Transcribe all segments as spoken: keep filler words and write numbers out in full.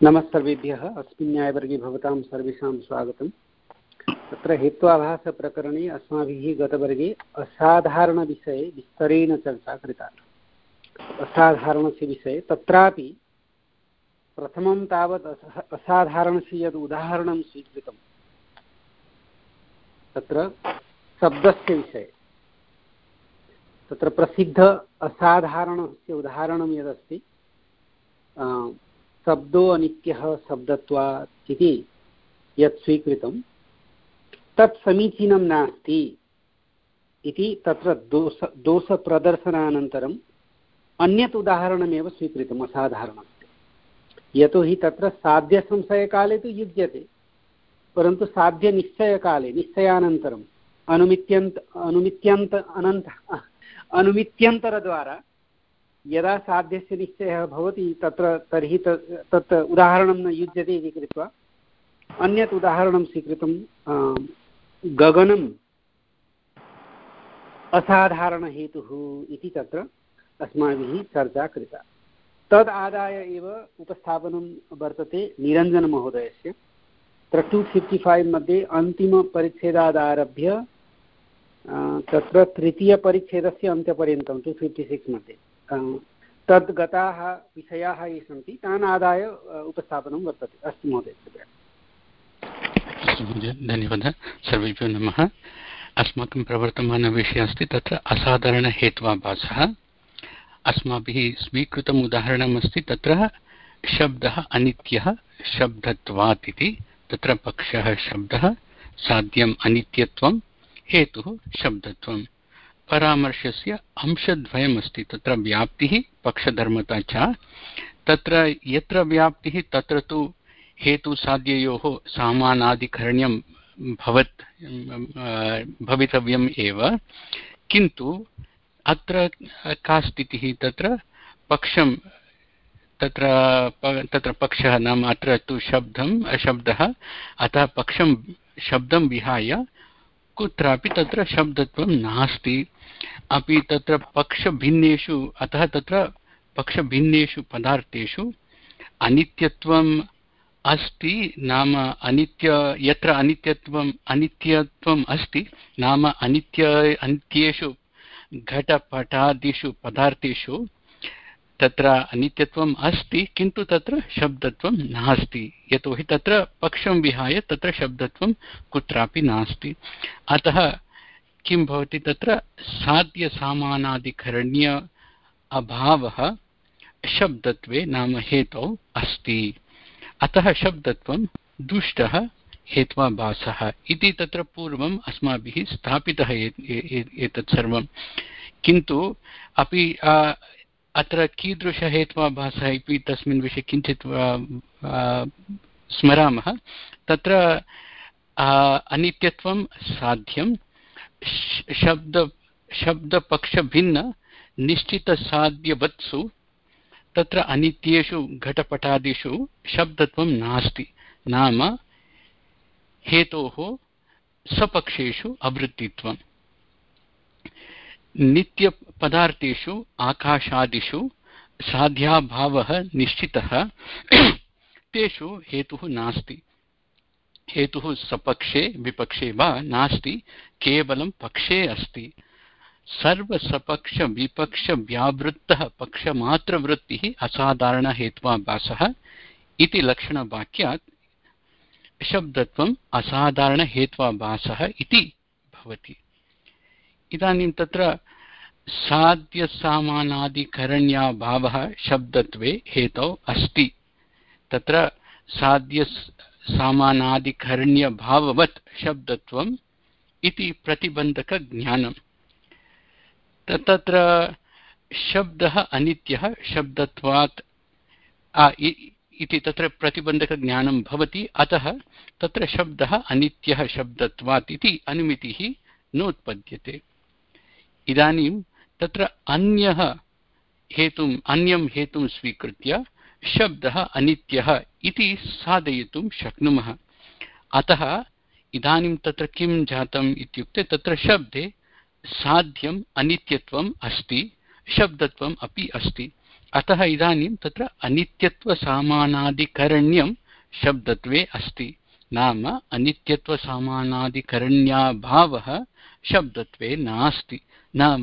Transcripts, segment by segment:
नमस्सर्वेभ्यः। अस्मिन् न्यायवर्गे भवतां सर्वेषां स्वागतम्। तत्र हेत्वाभासप्रकरणे अस्माभिः गतवर्गे असाधारणविषये विस्तरेण चर्चा कृता। असाधारणस्य विषये तत्रापि प्रथमं तावत् असाधारणस्य यद् उदाहरणं स्वीकृतं तत्र शब्दस्य विषये तत्र प्रसिद्ध असाधारणस्य उदाहरणं यदस्ति शब्दो अनित्यः शब्दत्वात् इति यत् स्वीकृतं तत् समीचीनं नास्ति इति तत्र दोष दोषप्रदर्शनानन्तरम् अन्यत् उदाहरणमेव स्वीकृतम् असाधारणस्य। यतोहि तत्र साध्यसंशयकाले तु युज्यते, परन्तु साध्यनिश्चयकाले निश्चयानन्तरम् अनुमित्यन्त अनुमित्यन्त अनन्त अनुमित्यन्तरद्वारा यदा साध्यस्य निश्चयः भवति तत्र तर्हि तत् उदाहरणं न युज्यते इति कृत्वा अन्यत् उदाहरणं स्वीकृतं। गगनम् असाधारणहेतुः इति तत्र अस्माभिः चर्चा कृता। तद् आदाय एव उपस्थापनं वर्तते निरञ्जनमहोदयस्य। तत्र टु फिफ्टि फैव् मध्ये अन्तिमपरिच्छेदादारभ्य तत्र तृतीयपरिच्छेदस्य अन्त्यपर्यन्तं टु फिफ्टि सिक्स् मध्ये तद् गताः विषयाः ये सन्ति तान् आदाय उपस्थापनं वर्तते। अस्तु महोदय, धन्यवादः। सर्वेभ्यो नमः। अस्माकं प्रवर्तमानविषयः अस्ति तत्र असाधारणहेत्वाभासः। अस्माभिः स्वीकृतम् उदाहरणमस्ति तत्र शब्दः अनित्यः शब्दत्वात् इति। तत्र पक्षः शब्दः, साध्यम् अनित्यत्वं, हेतुः शब्दत्वं। परामर्शस्य अंशद्वयमस्ति तत्र व्याप्तिः पक्षधर्मता च। तत्र यत्र व्याप्तिः तत्र तु हेतुसाध्ययोः समानाधिकरण्यं भवत् भवितव्यम् एव, किन्तु अत्र का स्थितिः? तत्र पक्षं तत्र तत्र पक्षः नाम अत्र तु शब्दम् अशब्दः, अतः पक्षं शब्दं विहाय कुत्रापि तत्र शब्दत्वं नास्ति। अपि तत्र पक्षभिन्नेषु अतः तत्र पक्षभिन्नेषु पदार्थेषु अनित्यत्वम् अस्ति। नाम अनित्य यत्र अनित्यत्वम् अनित्यत्वम् अस्ति नाम अनित्य अनित्येषु घटपटादिषु पदार्थेषु तत्र अनित्यत्वम् अस्ति, किन्तु तत्र शब्दत्वं नास्ति। यतोहि तत्र पक्षं विहाय तत्र शब्दत्वं कुत्रापि नास्ति। अतः किं भवति? तत्र साध्यसामानाधिकरण्य अभावः शब्दत्वे नाम हेतौ अस्ति। अतः शब्दत्वं दुष्टः हेत्वाभासः इति तत्र पूर्वम् अस्माभिः स्थापितः एतत् सर्वं। किन्तु अपि अत्र कीदृशहेत्वाभासः इति तस्मिन् विषये किञ्चित् स्मरामः। तत्र अनित्यत्वं साध्यं शब्द शब्दपक्षभिन्न निश्चितसाध्यवत्सु तत्र अनित्येषु घटपटादिषु शब्दत्वं नास्ति। नाम हेतोः सपक्षेषु अवृत्तित्वं। नित्यपदार्थेषु आकाशादिषु साध्याभावः निश्चितः, तेषु हेतुः नास्ति। हेतुः सपक्षे विपक्षे वा नास्ति, केवलं पक्षे अस्ति। सर्वसपक्ष विपक्ष व्यावृत्तः पक्षमात्रवृत्तिः असाधारणहेत्वाभासः इति लक्षणवाक्यात् शब्दत्वम् असाधारणहेत्वाभासः इति भवति। इदानीं तत्र साध्यसामानाधिकरण्याभावः शब्दत्वे हेतौ अस्ति। तत्र साध्यसामानाधिकरण्यभाववत् शब्दत्वम् इति प्रतिबन्धकज्ञानं। तत्र शब्दः अनित्यः शब्दत्वात् इति तत्र प्रतिबन्धकज्ञानं भवति। अतः तत्र शब्दः अनित्यः शब्दत्वात् इति अनुमितिः नोत्पद्यते। इदानीं तत्र अन्यः हेतुम् अन्यं हेतुं स्वीकृत्य शब्दः अनित्यः इति साधयितुं शक्नुमः। अतः इदानीं तत्र किं जातम् इत्युक्ते तत्र शब्दे साध्यम् अनित्यत्वम् अस्ति, शब्दत्वम् अपि अस्ति। अतः इदानीं तत्र अनित्यत्वसामानादिकरण्यं शब्दत्वे अस्ति, नाम अनित्यत्वसामानादिकरण्याभावः शब्दत्वे नास्ति, नाम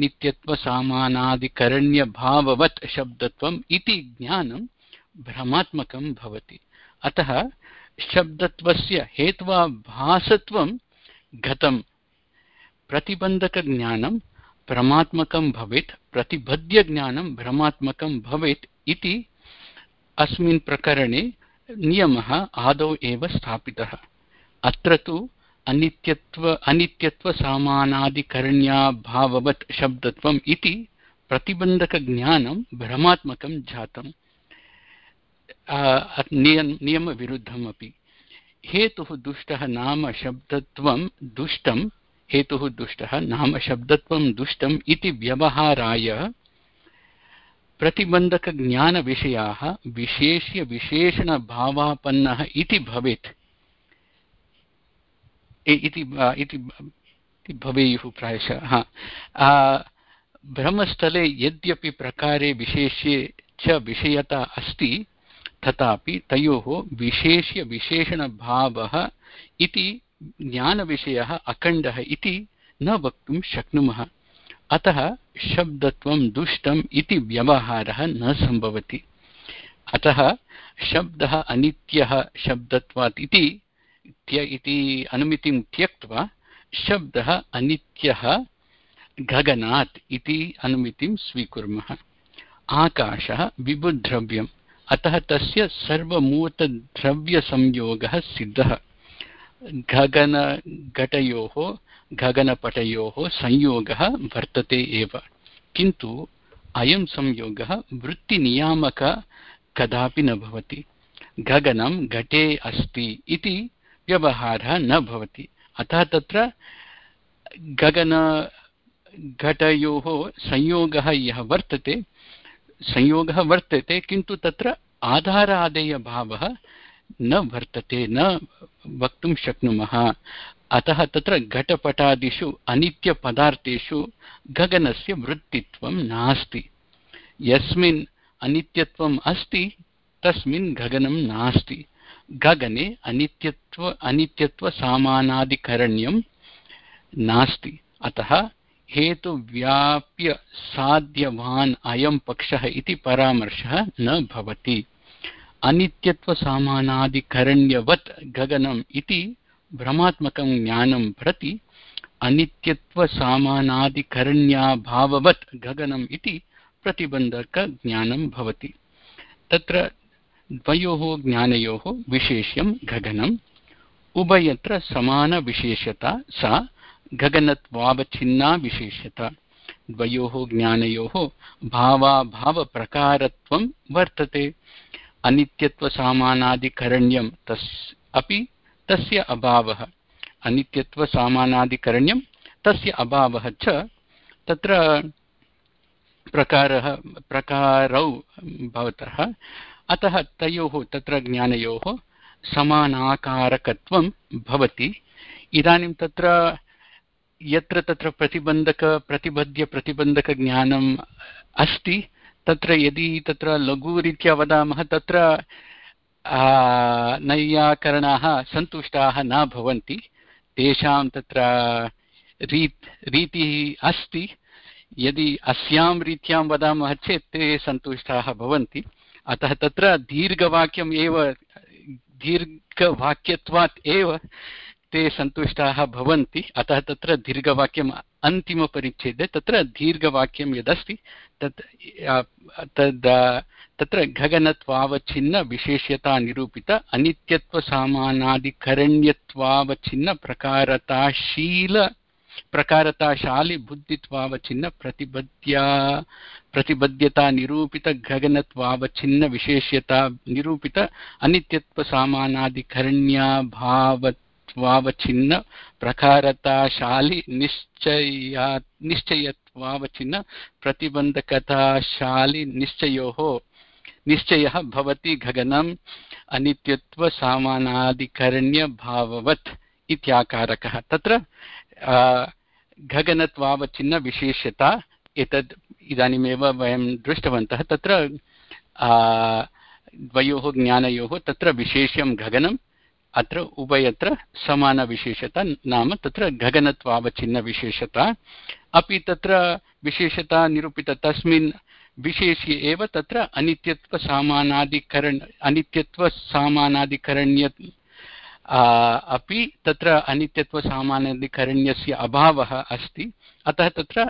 अनित्यत्वसामानादिकरण्यभाववत् शब्दत्वम् इति ज्ञानं भ्रमात्मकं भवति। अतः शब्दत्वस्य हेत्वाभासत्वं घटं, प्रतिबन्धकज्ञानं भ्रमात्मकं भवेत्, प्रतिबद्ध्यज्ञानं भ्रमात्मकं भवेत् इति अस्मिन् प्रकरणे नियमः आदौ एव स्थापितः। अत्र तु अनित्यत्व अनित्यत्वसामानादिकरण्याभाववत् शब्दत्वम् इति प्रतिबन्धकज्ञानं भ्रमात्मकं जातम्, नियमविरुद्धम् अपि। हेतुः दुष्टः नाम शब्दत्वं दुष्टं हेतुः दुष्टः नाम शब्दत्वं दुष्टम् इति व्यवहाराय प्रतिबन्धकज्ञानविषयाः विशेष्य विशेषणभावापन्नः इति भवेत् इति भवेयुः प्रायशः। ब्रह्मस्थले यद्यपि प्रकारे विशेष्ये च विषयता अस्ति, तथापि तयोः विशेष्य विशेषणभावः इति ज्ञानविषयः अखण्डः इति न वक्तुं शक्नुमः। अतः शब्दत्वं दुष्टम् इति व्यवहारः न सम्भवति। अतः शब्दः अनित्यः शब्दत्वात् इति इति अनुमितिं त्यक्त्वा शब्दः अनित्यः गगनात् इति अनुमितिं स्वीकुर्मः। आकाशः विभुद्रव्यम्, अतः तस्य सर्वमूर्तद्रव्यसंयोगः सिद्धः। गगनघटयोः गगनपटयोः संयोगः वर्तते एव, किन्तु अयं संयोगः वृत्तिनियामकः कदापि न भवति। गगनं घटे अस्ति इति व्यवहारः न भवति। अतः तत्र गगनघटयोः संयोगः यः वर्तते संयोगः वर्तते किन्तु तत्र आधारादेयभावः न वर्तते, न वक्तुं शक्नुमः। अतः तत्र घटपटादिषु अनित्यपदार्थेषु गगनस्य वृत्तित्वं नास्ति। यस्मिन् अनित्यत्वम् अस्ति तस्मिन् गगनं नास्ति। गगने अनित्यत्व अनित्यत्वसामानादिकरण्यं नास्ति। अतः हेतुव्याप्य साध्यवान् अयं पक्षः इति परामर्शः न भवति। अनित्यत्वसामानादिकरण्यवत् गगनम् इति भ्रमात्मकं ज्ञानं प्रति अनित्यत्वसामानादिकरण्याभाववत् गगनम् इति प्रतिबन्धकज्ञानं भवति। तत्र द्वयोः ज्ञानयोः विशेष्यं गगनम्, उभयत्र समानविशेषता सा गगनत्वावच्छिन्ना विशेष्यता। द्वयोः ज्ञानयोः भावाभावप्रकारत्वं वर्तते। अनित्यत्वसामानादिकरण्यं तस् अपि तस्य अभावः, अनित्यत्वसामानादिकरण्यं तस्य अभावः च तत्र प्रकारः प्रकारौ भवतः। अतः तयोः तत्र ज्ञानयोः समानाकारकत्वं भवति। इदानीं तत्र यत्र तत्र प्रतिबन्धक प्रतिबद्ध्य प्रतिबन्धकज्ञानम् अस्ति, तत्र यदि तत्र लघुरीत्या वदामः तत्र नैयाकरणाः सन्तुष्टाः न भवन्ति। तेषां तत्र रीत् रीतिः अस्ति, यदि अस्यां रीत्यां वदामः चेत् ते सन्तुष्टाः भवन्ति। अतः तत्र दीर्घवाक्यम् एव दीर्घवाक्यत्वात् एव ते सन्तुष्टाः भवन्ति। अतः तत्र दीर्घवाक्यम् अन्तिमपरिच्छेदे तत्र दीर्घवाक्यं यदस्ति तत् तद् तत्र गगनत्वावच्छिन्न विशेष्यता निरूपित अनित्यत्वसामानादिकरण्यत्वावच्छिन्न प्रकारताशील प्रकारताशाली बुद्धित्वावच्छिन्न प्रतिबद्ध्या प्रतिबद्ध्यता निरूपित गगनत्वावच्छिन्न विशेष्यता निरूपित अनित्यत्वसामानादिकरण्याभावत्वावच्छिन्न प्रकारताशाली निश्चया निश्चयत्वावच्छिन्न प्रतिबन्धकताशाली निश्चयोः निश्चयः भवति गगनम् अनित्यत्वसामानादिकरण्यभाववत् इत्याकारकः। तत्र गगनत्वावच्छिन्न विशेष्यता एतद् इदानीमेव वयं दृष्टवन्तः तत्र द्वयोः ज्ञानयोः तत्र विशेष्यं गगनम् अत्र उभयत्र समानविशेषता नाम तत्र गगनत्वावच्छिन्नविशेषता अपि तत्र विशेषता निरूपिता तस्मिन् विशेष्ये एव तत्र अनित्यत्वसामानाधिकरण अनित्यत्वसामानाधिकरण्य अपि तत्र अनित्यत्वसामानाधिकरण्यस्य अभावः अस्ति अतः तत्र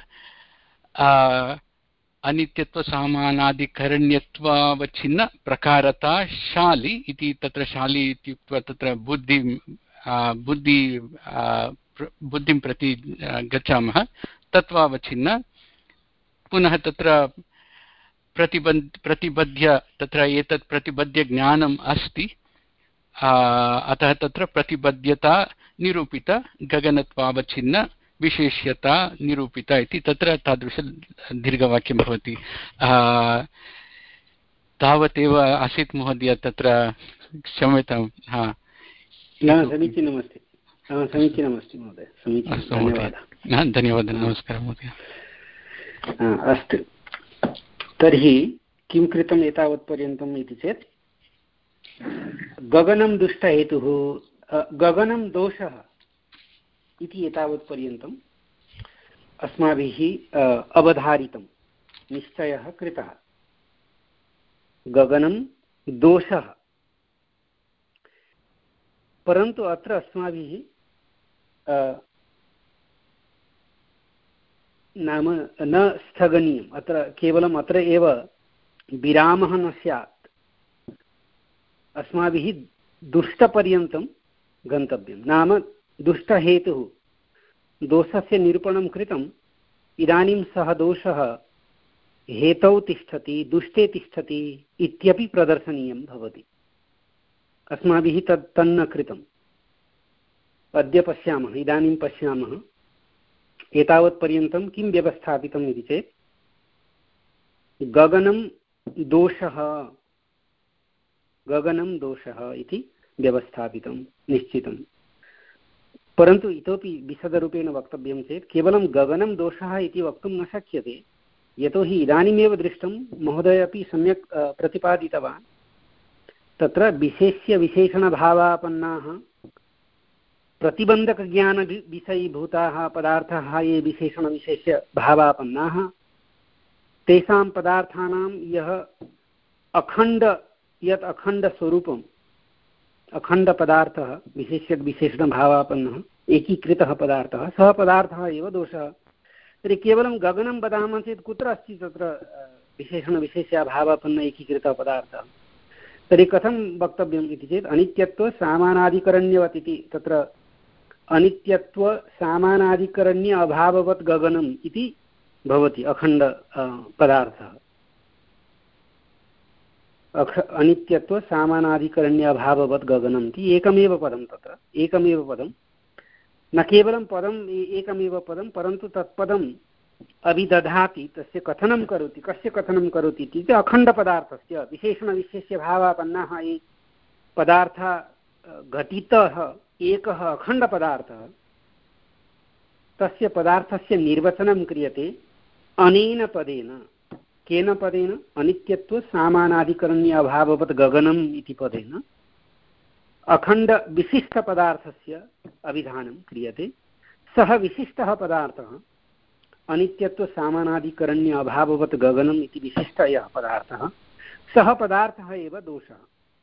अनित्यत्वसामानाधिकरण्यत्वावच्छिन्न प्रकारता शाली इति तत्र शाली इत्युक्त्वा तत्र बुद्धि बुद्धि बुद्धिं प्रति गच्छामः तत्त्वावच्छिन्न पुनः तत्र प्रतिबन्ध प्रतिबद्ध्य तत्र एतत् प्रतिबद्ध्य ज्ञानम् अस्ति अतः तत्र प्रतिबद्ध्यता निरूपिता गगनत्वावच्छिन्न विशेष्यता निरूपिता इति तत्र तादृश दीर्घवाक्यं भवति तावदेव आसीत् महोदय तत्र क्षम्यतां हा समीचीनमस्ति समीचीनमस्ति महोदय समीचीनं धन्यवादः नमस्कारः महोदय अस्तु तर्हि किं कृतम् एतावत्पर्यन्तम् इति चेत् गगनं दुष्टहेतुः गगनं दोषः इति एतावत्पर्यन्तम् अस्माभिः अवधारितं निश्चयः कृतः गगनं दोषः परन्तु अत्र अस्माभिः नाम न स्थगनीयम् अत्र केवलम् अत्र एव विरामः न स्यात् अस्माभिः दुष्टपर्यन्तं गन्तव्यं नाम दुष्टहेतुः दोषस्य निरूपणं कृतम् इदानीं सः दोषः हेतौ तिष्ठति दुष्टे तिष्ठति इत्यपि प्रदर्शनीयं भवति अस्माभिः तत् तन्न कृतम् अद्य पश्यामः इदानीं पश्यामः एतावत्पर्यन्तं किं व्यवस्थापितम् इति चेत् गगनं दोषः गगनं दोषः इति व्यवस्थापितं निश्चितं परन्तु इतोपि विशदरूपेण वक्तव्यं चेत् केवलं गगनं दोषः इति वक्तुं न शक्यते यतोहि इदानीमेव दृष्टं महोदय अपि सम्यक् प्रतिपादितवान् तत्र विशेष्य विशेषणभावापन्नाः प्रतिबन्धकज्ञानविषयीभूताः पदार्थाः ये विशेषणविशेष्यभावापन्नाः तेषां पदार्थानां यः अखण्ड यत् अखण्डस्वरूपम् अखण्डपदार्थः विशेष्यविशेषणभावापन्नः एकीकृतः पदार्थः सः पदार्थः एव दोषः तर्हि केवलं गगनं वदामः चेत् कुत्र अस्ति तत्र विशेषणविशेष्याभावापन्न एकीकृतः पदार्थः तर्हि कथं वक्तव्यम् इति चेत् अनित्यत्वसामानाधिकरण्यवत् इति तत्र अनित्यत्वसामानाधिकरण्य अभाववत् गगनम् इति भवति अखण्ड पदार्थः अख अनित्यत्वसामानाधिकरण्य अभाववत् गगनम् इति एकमेव पदं तत्र एकमेव पदं न केवलं पदम् एकमेव पदं परन्तु तत्पदम् अभिदधाति तस्य कथनं करोति कस्य कथनं करोति इत्युक्ते अखण्डपदार्थस्य विशेषणविशेष्यभावापन्नाः ये पदार्थः घटितः एकः अखण्डपदार्थः तस्य पदार्थस्य निर्वचनं क्रियते अनेन पदेन केन पदेन अनित्यत्वसामानाधिकरण्य अभाववत् गगनम् इति पदेन अखण्डविशिष्टपदार्थस्य अभिधानं क्रियते सः विशिष्टः पदार्थः अनित्यत्वसामानाधिकरण्य अभाववत् गगनम् इति विशिष्टः यः पदार्थः सः पदार्थः एव दोषः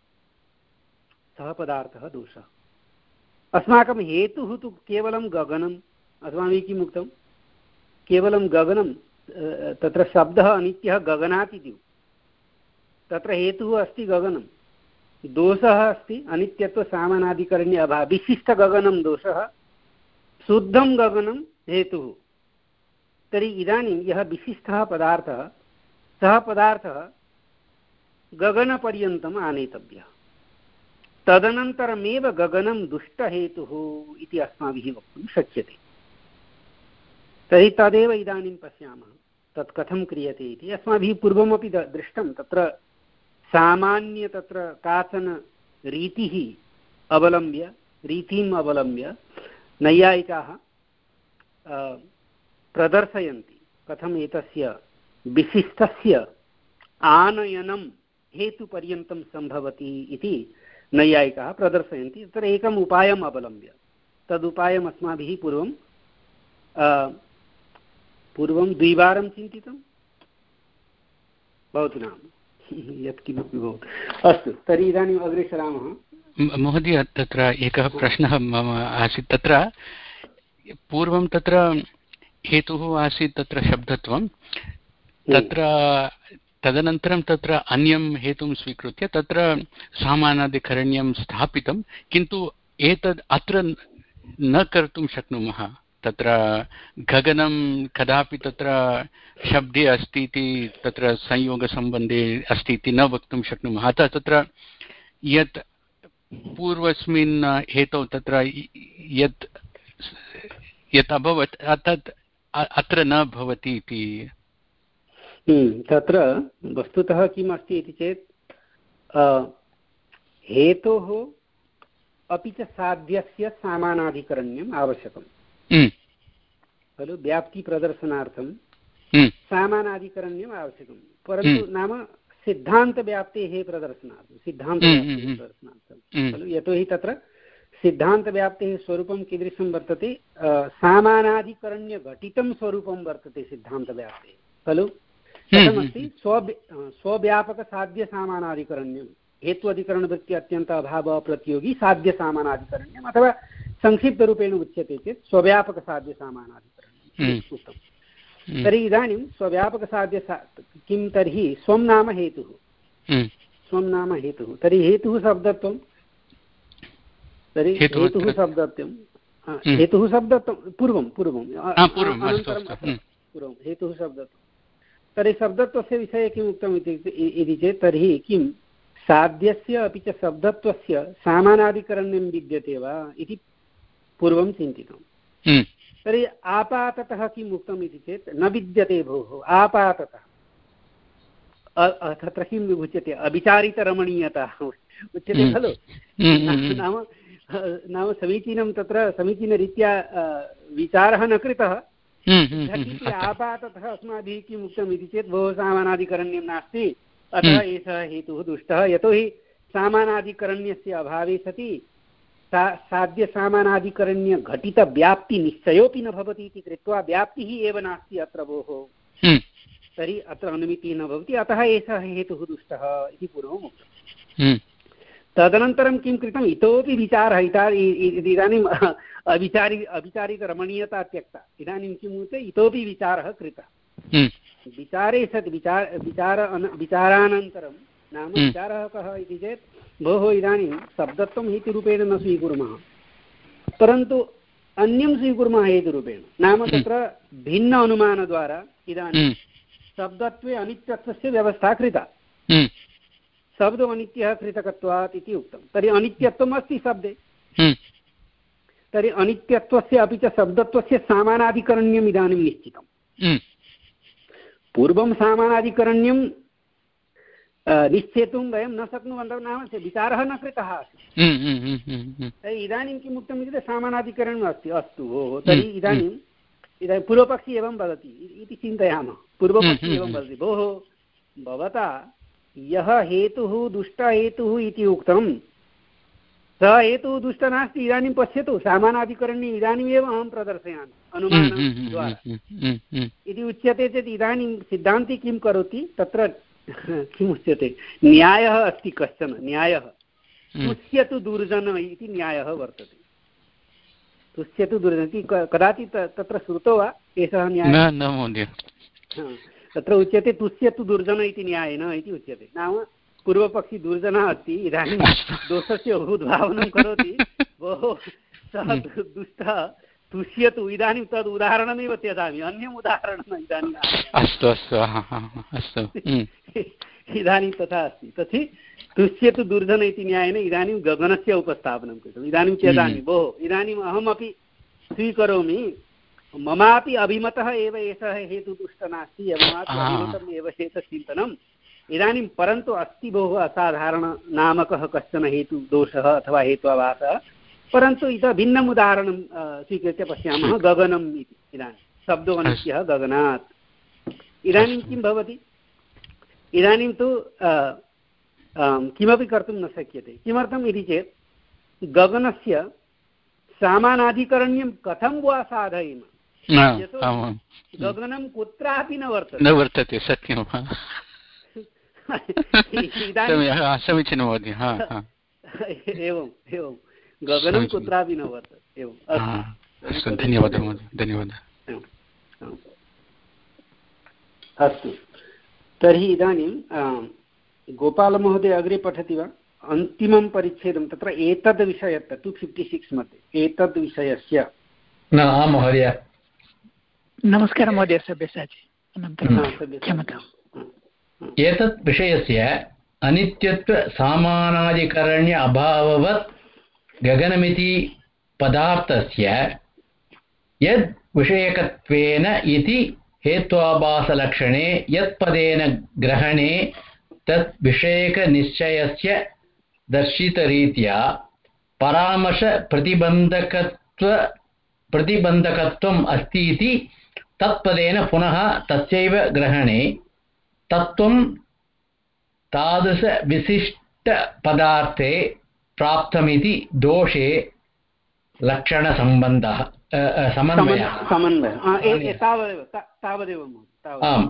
सः पदार्थः दोषः अस्माकं हेतुः तु केवलं गगनम् अस्माभिः किम् उक्तं केवलं गगनं तत्र शब्दः अनित्यः गगनात् इति तत्र हेतुः अस्ति गगनं दोषः अस्ति अनित्यत्वसामानाधिकरण्य अभावः विशिष्टगगनं दोषः शुद्धं गगनं हेतुः तर्हि इदानीं यः विशिष्टः पदार्थः सः पदार्थः गगनपर्यन्तम् आनेतव्यः तदनन्तरमेव गगनं दुष्टहेतुः इति अस्माभिः वक्तुं शक्यते तर्हि तदेव इदानीं पश्यामः तत् कथं क्रियते इति अस्माभिः पूर्वमपि दृष्टं तत्र सामान्य तत्र काचन रीतिः अवलम्ब्य रीतिम् अवलम्ब्य नैयायिकाः प्रदर्शयन्ति कथम् एतस्य विशिष्टस्य आनयनं हेतुपर्यन्तं सम्भवति इति नैयायिकाः प्रदर्शयन्ति। तत्र एकम् उपायम् अवलम्ब्य, तदुपायम् अस्माभिः पूर्वं पूर्वं द्विवारं चिन्तितं भवतु नाम यत्किमपि भवतु। अस्तु, तर्हि इदानीम् अग्रे सरामः। महोदय, तत्र एकः प्रश्नः मम आसीत्। तत्र पूर्वं तत्र हेतुः आसीत् तत्र शब्दत्वं, तत्र तदनन्तरं तत्र अन्यं हेतुं स्वीकृत्य तत्र सामानादिकरण्यं स्थापितं, किन्तु एतद् अत्र न कर्तुं शक्नुमः। तत्र गगनं कदापि तत्र शब्दे अस्ति इति, तत्र संयोगसम्बन्धे अस्ति इति न वक्तुं शक्नुमः। अतः तत्र यत् पूर्वस्मिन् हेतौ तत्र यत् यत् अभवत् तत् अत्र न भवति इति। तत्र वस्तुतः किम् अस्ति इति चेत् हेतोः अपि च साध्यस्य सामानाधिकरण्यम् आवश्यकम् खलु। व्याप्तिप्रदर्शनार्थं सामानाधिकरण्यम् आवश्यकं, परन्तु नाम सिद्धान्तव्याप्तेः प्रदर्शनार्थं सिद्धान्तव्याप्तेः प्रदर्शनार्थं खलु। यतोहि तत्र सिद्धान्तव्याप्तेः स्वरूपं कीदृशं वर्तते, सामानाधिकरण्यघटितं स्वरूपं वर्तते सिद्धान्तव्याप्तेः खलु। कथमस्ति, स्व स्वव्यापकसाध्यसामानाधिकरण्यं, हेत्वधिकरणवृत्ति अत्यन्त अभाव प्रतियोगी साध्यसामानाधिकरण्यम्, अथवा संक्षिप्तरूपेण उच्यते चेत् स्वव्यापकसाध्यसामानाधिकरण्यम् उक्तम्। तर्हि इदानीं स्वव्यापकसाध्य किं तर्हि स्वं नाम हेतुः, स्वं नाम हेतुः। तर्हि हेतुः शब्दत्वं, तर्हि हेतुः शब्दत्वं हेतुः शब्दत्वं पूर्वं पूर्वम् अनन्तरं पूर्वं हेतुः शब्दत्वं। तर्हि शब्दत्वस्य विषये किम् उक्तम् इति चेत्, तर्हि किं साध्यस्य अपि च शब्दत्वस्य सामानाधिकरण्यं विद्यते वा इति पूर्वं चिन्तितम्। तर्हि आपाततः किम् उक्तम् इति चेत् न विद्यते भोः, आपाततः। तत्र किम् उच्यते, अविचारितरमणीयता उच्यते खलु। नाम नाम समीचीनं, तत्र समीचीनरीत्या विचारः न कृतः, झटिति आपाततः अस्माभिः किम् उक्तम् इति चेत् भोः सामानाधिकरण्यं नास्ति, अतः एषः हेतुः दुष्टः। यतोहि सामानाधिकरण्यस्य अभावे सति सा साध्यसामानाधिकरण्यघटितव्याप्तिनिश्चयोऽपि न भवति इति कृत्वा व्याप्तिः एव नास्ति अत्र भोः, तर्हि अत्र अनुमितिः न भवति, अतः एषः हेतुः दुष्टः इति पूर्वम् उक्तम्। तदनन्तरं किं कृतम्, इतोपि विचारः, इदानीम् अविचारि अविचारितरमणीयता त्यक्ता, इदानीं किम् उक्ते, इतोपि विचारः कृतः। विचारे सत् विचार विचार विचारानन्तरं नाम विचारः कः इति चेत्, भोः इदानीं शब्दत्वं हेतुरूपेण न स्वीकुर्मः, परन्तु अन्यं स्वीकुर्मः हेतुरूपेण। नाम तत्र भिन्न अनुमानद्वारा इदानीं शब्दत्वे अनित्यत्वस्य व्यवस्था कृता, शब्दो अनित्यः कृतकत्वात् इति उक्तं। तर्हि अनित्यत्वम् अस्ति शब्दे, तर्हि अनित्यत्वस्य अपि च शब्दत्वस्य सामानाधिकरण्यम् इदानीं निश्चितम्। पूर्वं सामानाधिकरण्यं निश्चेतुं वयं न शक्नुवन्तः, नाम विचारः न कृतः आसीत्। तर्हि इदानीं किम् उक्तम् इति सामानाधिकरणम् अस्ति, अस्तु भोः, तर्हि इदानीम् इदानीं पूर्वपक्षी एवं वदति इति चिन्तयामः। पूर्वपक्षी एवं वदति, भोः भवता यः हेतुः दुष्टहेतुः इति उक्तं, सः हेतुः दुष्टः नास्ति। इदानीं पश्यतु, सामानाधिकरण्ये इदानीमेव अहं प्रदर्शयामि अनुमानद्वारा इति उच्यते चेत्, इदानीं सिद्धान्ती किं करोति, तत्र किम् उच्यते, न्यायः अस्ति कश्चन, न्यायः तुष्यतु दुर्जन इति न्यायः वर्तते। तुष्यतु दुर्जन इति कदाचित् तत्र श्रुतो वा एषः न्यायः? तत्र उच्यते तुष्यतु दुर्जन इति न्यायेन इति उच्यते। नाम पूर्वपक्षी दुर्जनः अस्ति, इदानीं दोषस्य उद्भावनं करोति, भोः सः दुष्टः तुष्यतु। इदानीं तद् उदाहरणमेव त्यजामि, अन्यम् उदाहरणम् इदानीम्। अस्तु अस्तु अस्तु इदानीं तथा अस्ति। तथि तुष्यतु दुर्जन इति न्यायेन इदानीं गगनस्य उपस्थापनं कृतम्। इदानीं त्यजामि, भोः इदानीम् अहमपि स्वीकरोमि, ममापि अभिमतः एव एषः हेतुदुष्टः नास्ति, ममापि अभिमतम् एव एतच्चिन्तनम्। इदानीं परन्तु अस्ति भोः असाधारणनामकः कश्चन हेतुदोषः अथवा हेत्वाभासः, परन्तु इतः भिन्नम् उदाहरणं स्वीकृत्य पश्यामः, गगनम् इति। इदानीं शब्दो अनित्यः गगनात्, इदानीं किं भवति इदानीं तु किमपि कर्तुं न शक्यते किमर्थम् इति चेत् गगनस्य सामानाधिकरण्यं कथं वा साधयेम गगनं कुत्रापि न वर्तते न वर्तते सत्यं समीचीनं महोदय एवं एवं गगनं कुत्रापि न वर्तते एवं अस्तु धन्यवादः महोदय धन्यवादः अस्तु तर्हि इदानीं गोपालमहोदय अग्रे पठति वा अन्तिमं परिच्छेदं तत्र एतद् विषयस्य टु फिफ्टि सिक्स् मध्ये एतद् विषयस्य न महोदय नमस्कारः महोदय सब्यसाची क्षम्यताम् एतत् विषयस्य अनित्यत्वसामानाधिकरण्य अभाववत् गगनमिति पदार्थस्य यद् विषयकत्वेन इति हेत्वाभासलक्षणे यत्पदेन ग्रहणे तत् विषयकनिश्चयस्य दर्शितरीत्या परामर्शप्रतिबन्धकत्व प्रतिबन्धकत्वम् अस्ति इति तत्पदेन पुनः तस्यैव ग्रहणे तत्त्वं तादृशविशिष्टपदार्थे प्राप्तमिति दोषे लक्षणसम्बन्धः समन्वयः आम्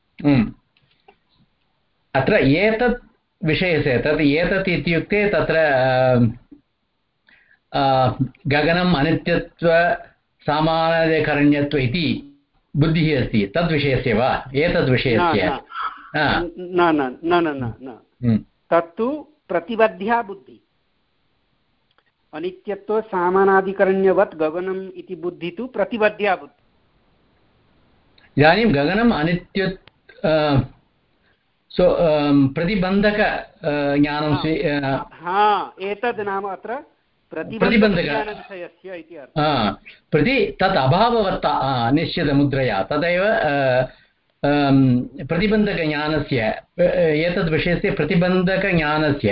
अत्र एतत् विषयस्य तत् एतत् इत्युक्ते तत्र गगनम् अनित्यत्व सामानाधिकरण्यत्व इति बुद्धिः अस्ति तद्विषयस्य वा एतद्विषयस्य न न न न तत्तु प्रतिबद्ध्या बुद्धिः अनित्यत्व सामानाधिकरण्यवत् गगनम् इति बुद्धिः तु प्रतिबद्ध्या बुद्धिः इदानीं गगनम् अनित्य सो प्रतिबन्धक ज्ञानं एतद् नाम अत्र प्रतिबन्धकविषयस्य इति अर्थः प्रति तत् अभाववत् निश्चितमुद्रया तदेव प्रतिबन्धकज्ञानस्य एतद्विषयस्य प्रतिबन्धकज्ञानस्य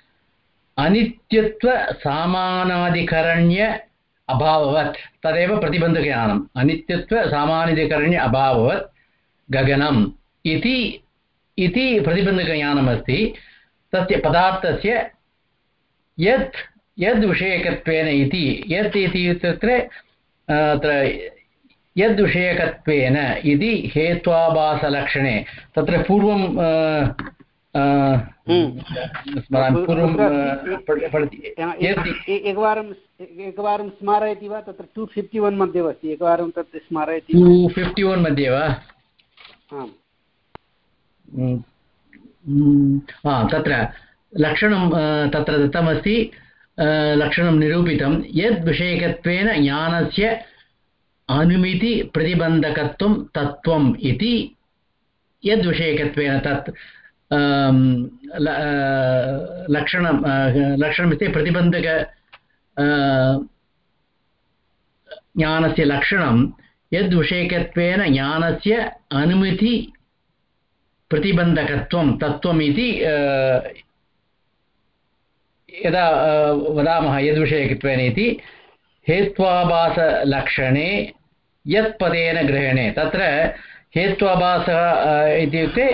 अनित्यत्वसामानाधिकरण्य अभाववत् तदेव प्रतिबन्धकज्ञानम् अनित्यत्वसामानाधिकरण्य अभाववत् गगनम् इति इति प्रतिबन्धकज्ञानमस्ति तस्य पदार्थस्य यत् यद्विषयकत्वेन इति यत् इति इत्युक्ते अत्र यद्विषयकत्वेन इति हेत्वाभासलक्षणे तत्र पूर्वं एकवारं एकवारं स्मारयति वा तत्र टु फिफ्टि वन् मध्ये अस्ति एकवारं तत् स्मारयति टु फिफ्टि वन् मध्ये वा तत्र लक्षणं तत्र दत्तमस्ति लक्षणं निरूपितं यद्विषयकत्वेन ज्ञानस्य अनुमिति प्रतिबन्धकत्वं तत्त्वम् इति यद्विषयकत्वेन तत् लक्षणं लक्षणमिति प्रतिबन्धक ज्ञानस्य लक्षणं यद्विषयकत्वेन ज्ञानस्य अनुमिति प्रतिबन्धकत्वं तत्त्वम् इति यदा वदामः यद्विषयकत्वेन इति हेत्वाभासलक्षणे यत्पदेन ग्रहणे तत्र हेत्वाभासः इत्युक्ते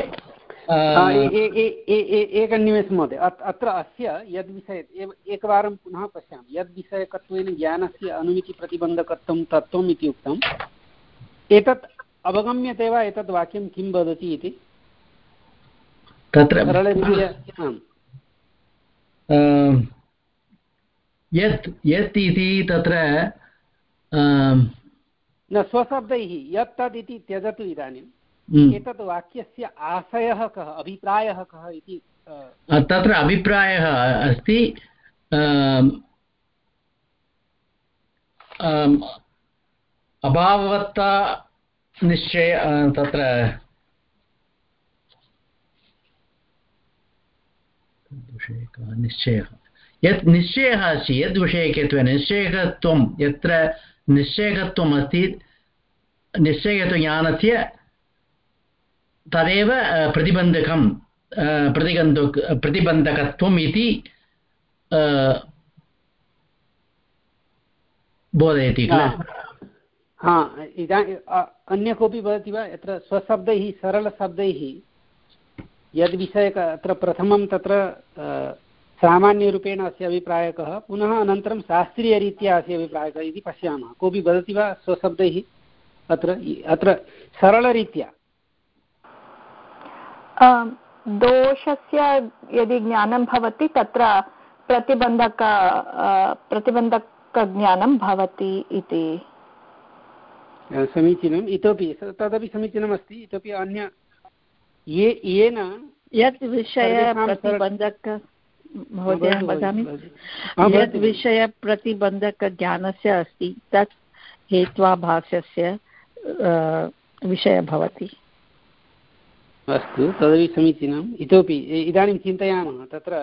एकनिमेषं महोदय अत्र अस्य यद्विषय एकवारं पुनः पश्यामि यद्विषयकत्वेन ज्ञानस्य अनुमितिप्रतिबन्धकत्वं तत्त्वम् इति उक्तम् एतत् अवगम्यते वा एतद् वाक्यं किं वदति इति तत्र सरलरीत्या यत् यत् इति तत्र न स्वशब्दैः यत् तद् इति त्यजतु इदानीम् एतत् वाक्यस्य आशयः कः अभिप्रायः कः इति तत्र अभिप्रायः अस्ति अभाववत्ता निश्चय तत्र निश्चयः यत् निश्चयः अस्ति यद्विषयकत्वेन निश्चयकत्वं यत्र निश्चयकत्वम् अस्ति निश्चयकत्वज्ञानस्य तदेव प्रतिबन्धकं प्रतिबन्धक प्रतिबन्धकत्वम् इति बोधयति किल हा इदानीं अन्य कोऽपि वदति वा यत्र स्वशब्दैः सरलशब्दैः यद्विषयक अत्र प्रथमं तत्र सामान्यरूपेण अस्य अभिप्रायकः पुनः अनन्तरं शास्त्रीयरीत्या अस्य अभिप्रायकः इति पश्यामः। कोऽपि वदति वा स्वशब्दैः अत्र अत्र सरलरीत्या? दोषस्य यदि ज्ञानं भवति तत्र प्रतिबन्धक प्रतिबन्धकज्ञानं भवति इति। समीचीनम्। इतोपि तदपि समीचीनमस्ति। इतोपि अन्य ये येन यत् विषय प्रतिबन्धक महोदय वदामि यत् विषय प्रतिबन्धकज्ञानस्य अस्ति तत् हेत्वाभासस्य विषयः भवति। अस्तु, तदपि समीचीनम्। इतोपि इदानीं चिन्तयामः तत्र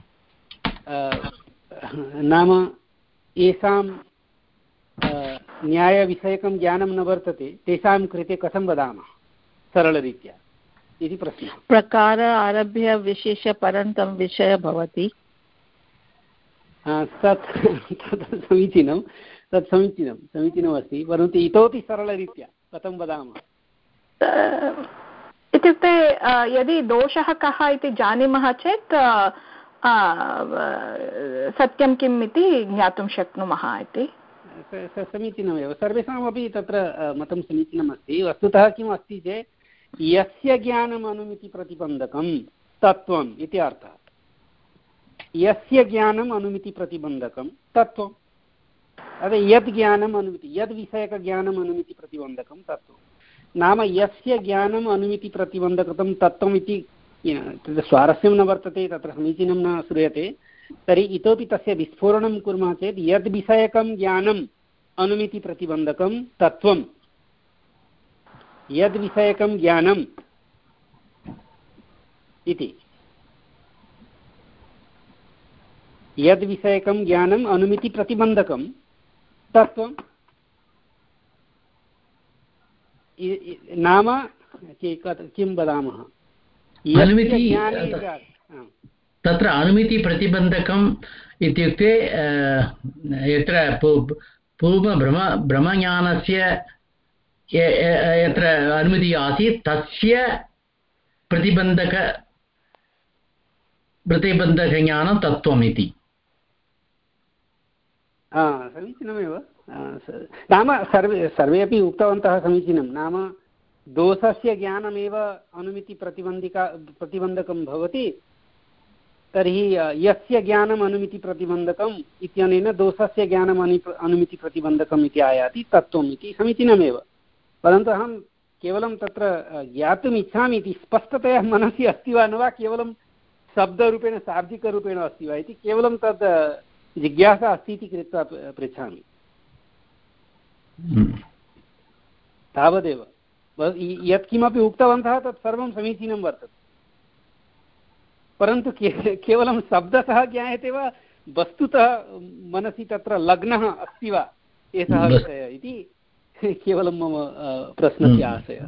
नाम येषां न्यायविषयकं ज्ञानं न वर्तते तेषां कृते कथं वदामः सरलरीत्या इति प्रश्नः। प्रकार आरभ्य विशेषपर्यन्तं विषयः भवति। तत् तत् समीचीनं तत् समीचीनं समीचीनमस्ति, परन्तु इतोपि सरलरीत्या कथं वदामः? इत्युक्ते यदि दोषः कः इति जानीमः चेत् सत्यं किम् इति ज्ञातुं शक्नुमः इति। समीचीनमेव, सर्वेषामपि तत्र मतं समीचीनमस्ति। वस्तुतः किम् अस्ति चेत् यस्य ज्ञानम् अनुमितिप्रतिबन्धकं तत्त्वम् इति अर्थः। यस्य ज्ञानम् अनुमितिप्रतिबन्धकं तत्त्वम्, अतः यद् ज्ञानम् अनुमिति यद्विषयकज्ञानम् अनुमितिप्रतिबन्धकं तत्त्वं नाम यस्य ज्ञानम् अनुमितिप्रतिबन्धकं तत्त्वम् इति स्वारस्यं न वर्तते, तत्र समीचीनं न श्रूयते। तर्हि इतोपि तस्य विस्फोरणं कुर्मः चेत् यद्विषयकं ज्ञानम् अनुमितिप्रतिबन्धकं तत्त्वं, यद्विषयकं ज्ञानम् इति यद्विषयकं ज्ञानम् अनुमितिप्रतिबन्धकं तत्त्वं नाम किं वदामः? तत्र अनुमितिप्रतिबन्धकम् इत्युक्ते यत्र पूर्वभ्रम भ्रमज्ञानस्य यत्र अनुमतिः आसीत् तस्य प्रतिबन्धक प्रतिबन्धकज्ञानं तत्त्वम् इति। समीचीनमेव। नाम सर्वे सर्वे अपि उक्तवन्तः समीचीनं। नाम दोषस्य ज्ञानमेव अनुमितिप्रतिबन्धिका प्रतिबन्धकं भवति, तर्हि यस्य ज्ञानम् अनुमितिप्रतिबन्धकम् इत्यनेन दोषस्य ज्ञानम् अनु अनुमितिप्रतिबन्धकम् इति आयाति तत्त्वम् इति समीचीनमेव। परन्तु अहं केवलं तत्र ज्ञातुम् इच्छामि इति स्पष्टतया मनसि अस्ति वा न वा, केवलं शब्दरूपेण शाब्दिकरूपेण अस्ति वा इति केवलं तद् जिज्ञासा अस्ति इति कृत्वा पृच्छामि, तावदेव। यत्किमपि उक्तवन्तः तत् सर्वं समीचीनं वर्तते, परन्तु के केवलं शब्दतः ज्ञायते वा वस्तुतः मनसि तत्र लग्नः अस्ति वा एषः विषयः इति केवलं मम प्रश्नस्य आशयः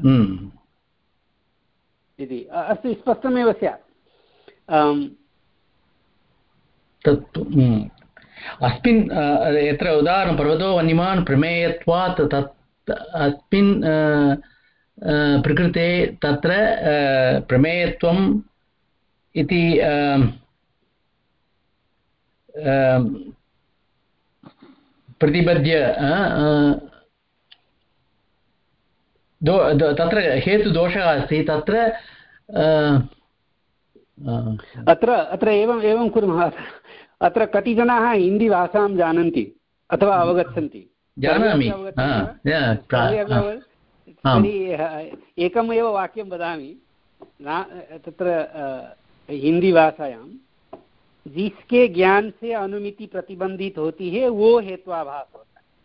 इति। अस्तु, स्पष्टमेव स्यात्। तत् अस्मिन् यत्र उदाहरणं पर्वतो वन्यमान् प्रमेयत्वात् तत् अस्मिन् प्रकृते तत्र प्रमेयत्वम् इति प्रतिबद्ध्य तत्र हेतुदोषः अस्ति। तत्र अत्र अत्र एवम् एवं कुर्मः। अत्र कति जनाः हिन्दीभाषां जानन्ति अथवा अवगच्छन्ति? जानामि। तर्हि एकमेव वाक्यं वदामि। तत्र हिन्दीभाषायां जिसके ज्ञान से अनुमिति प्रतिबंधित होती है वो हेत्वाभास होता है।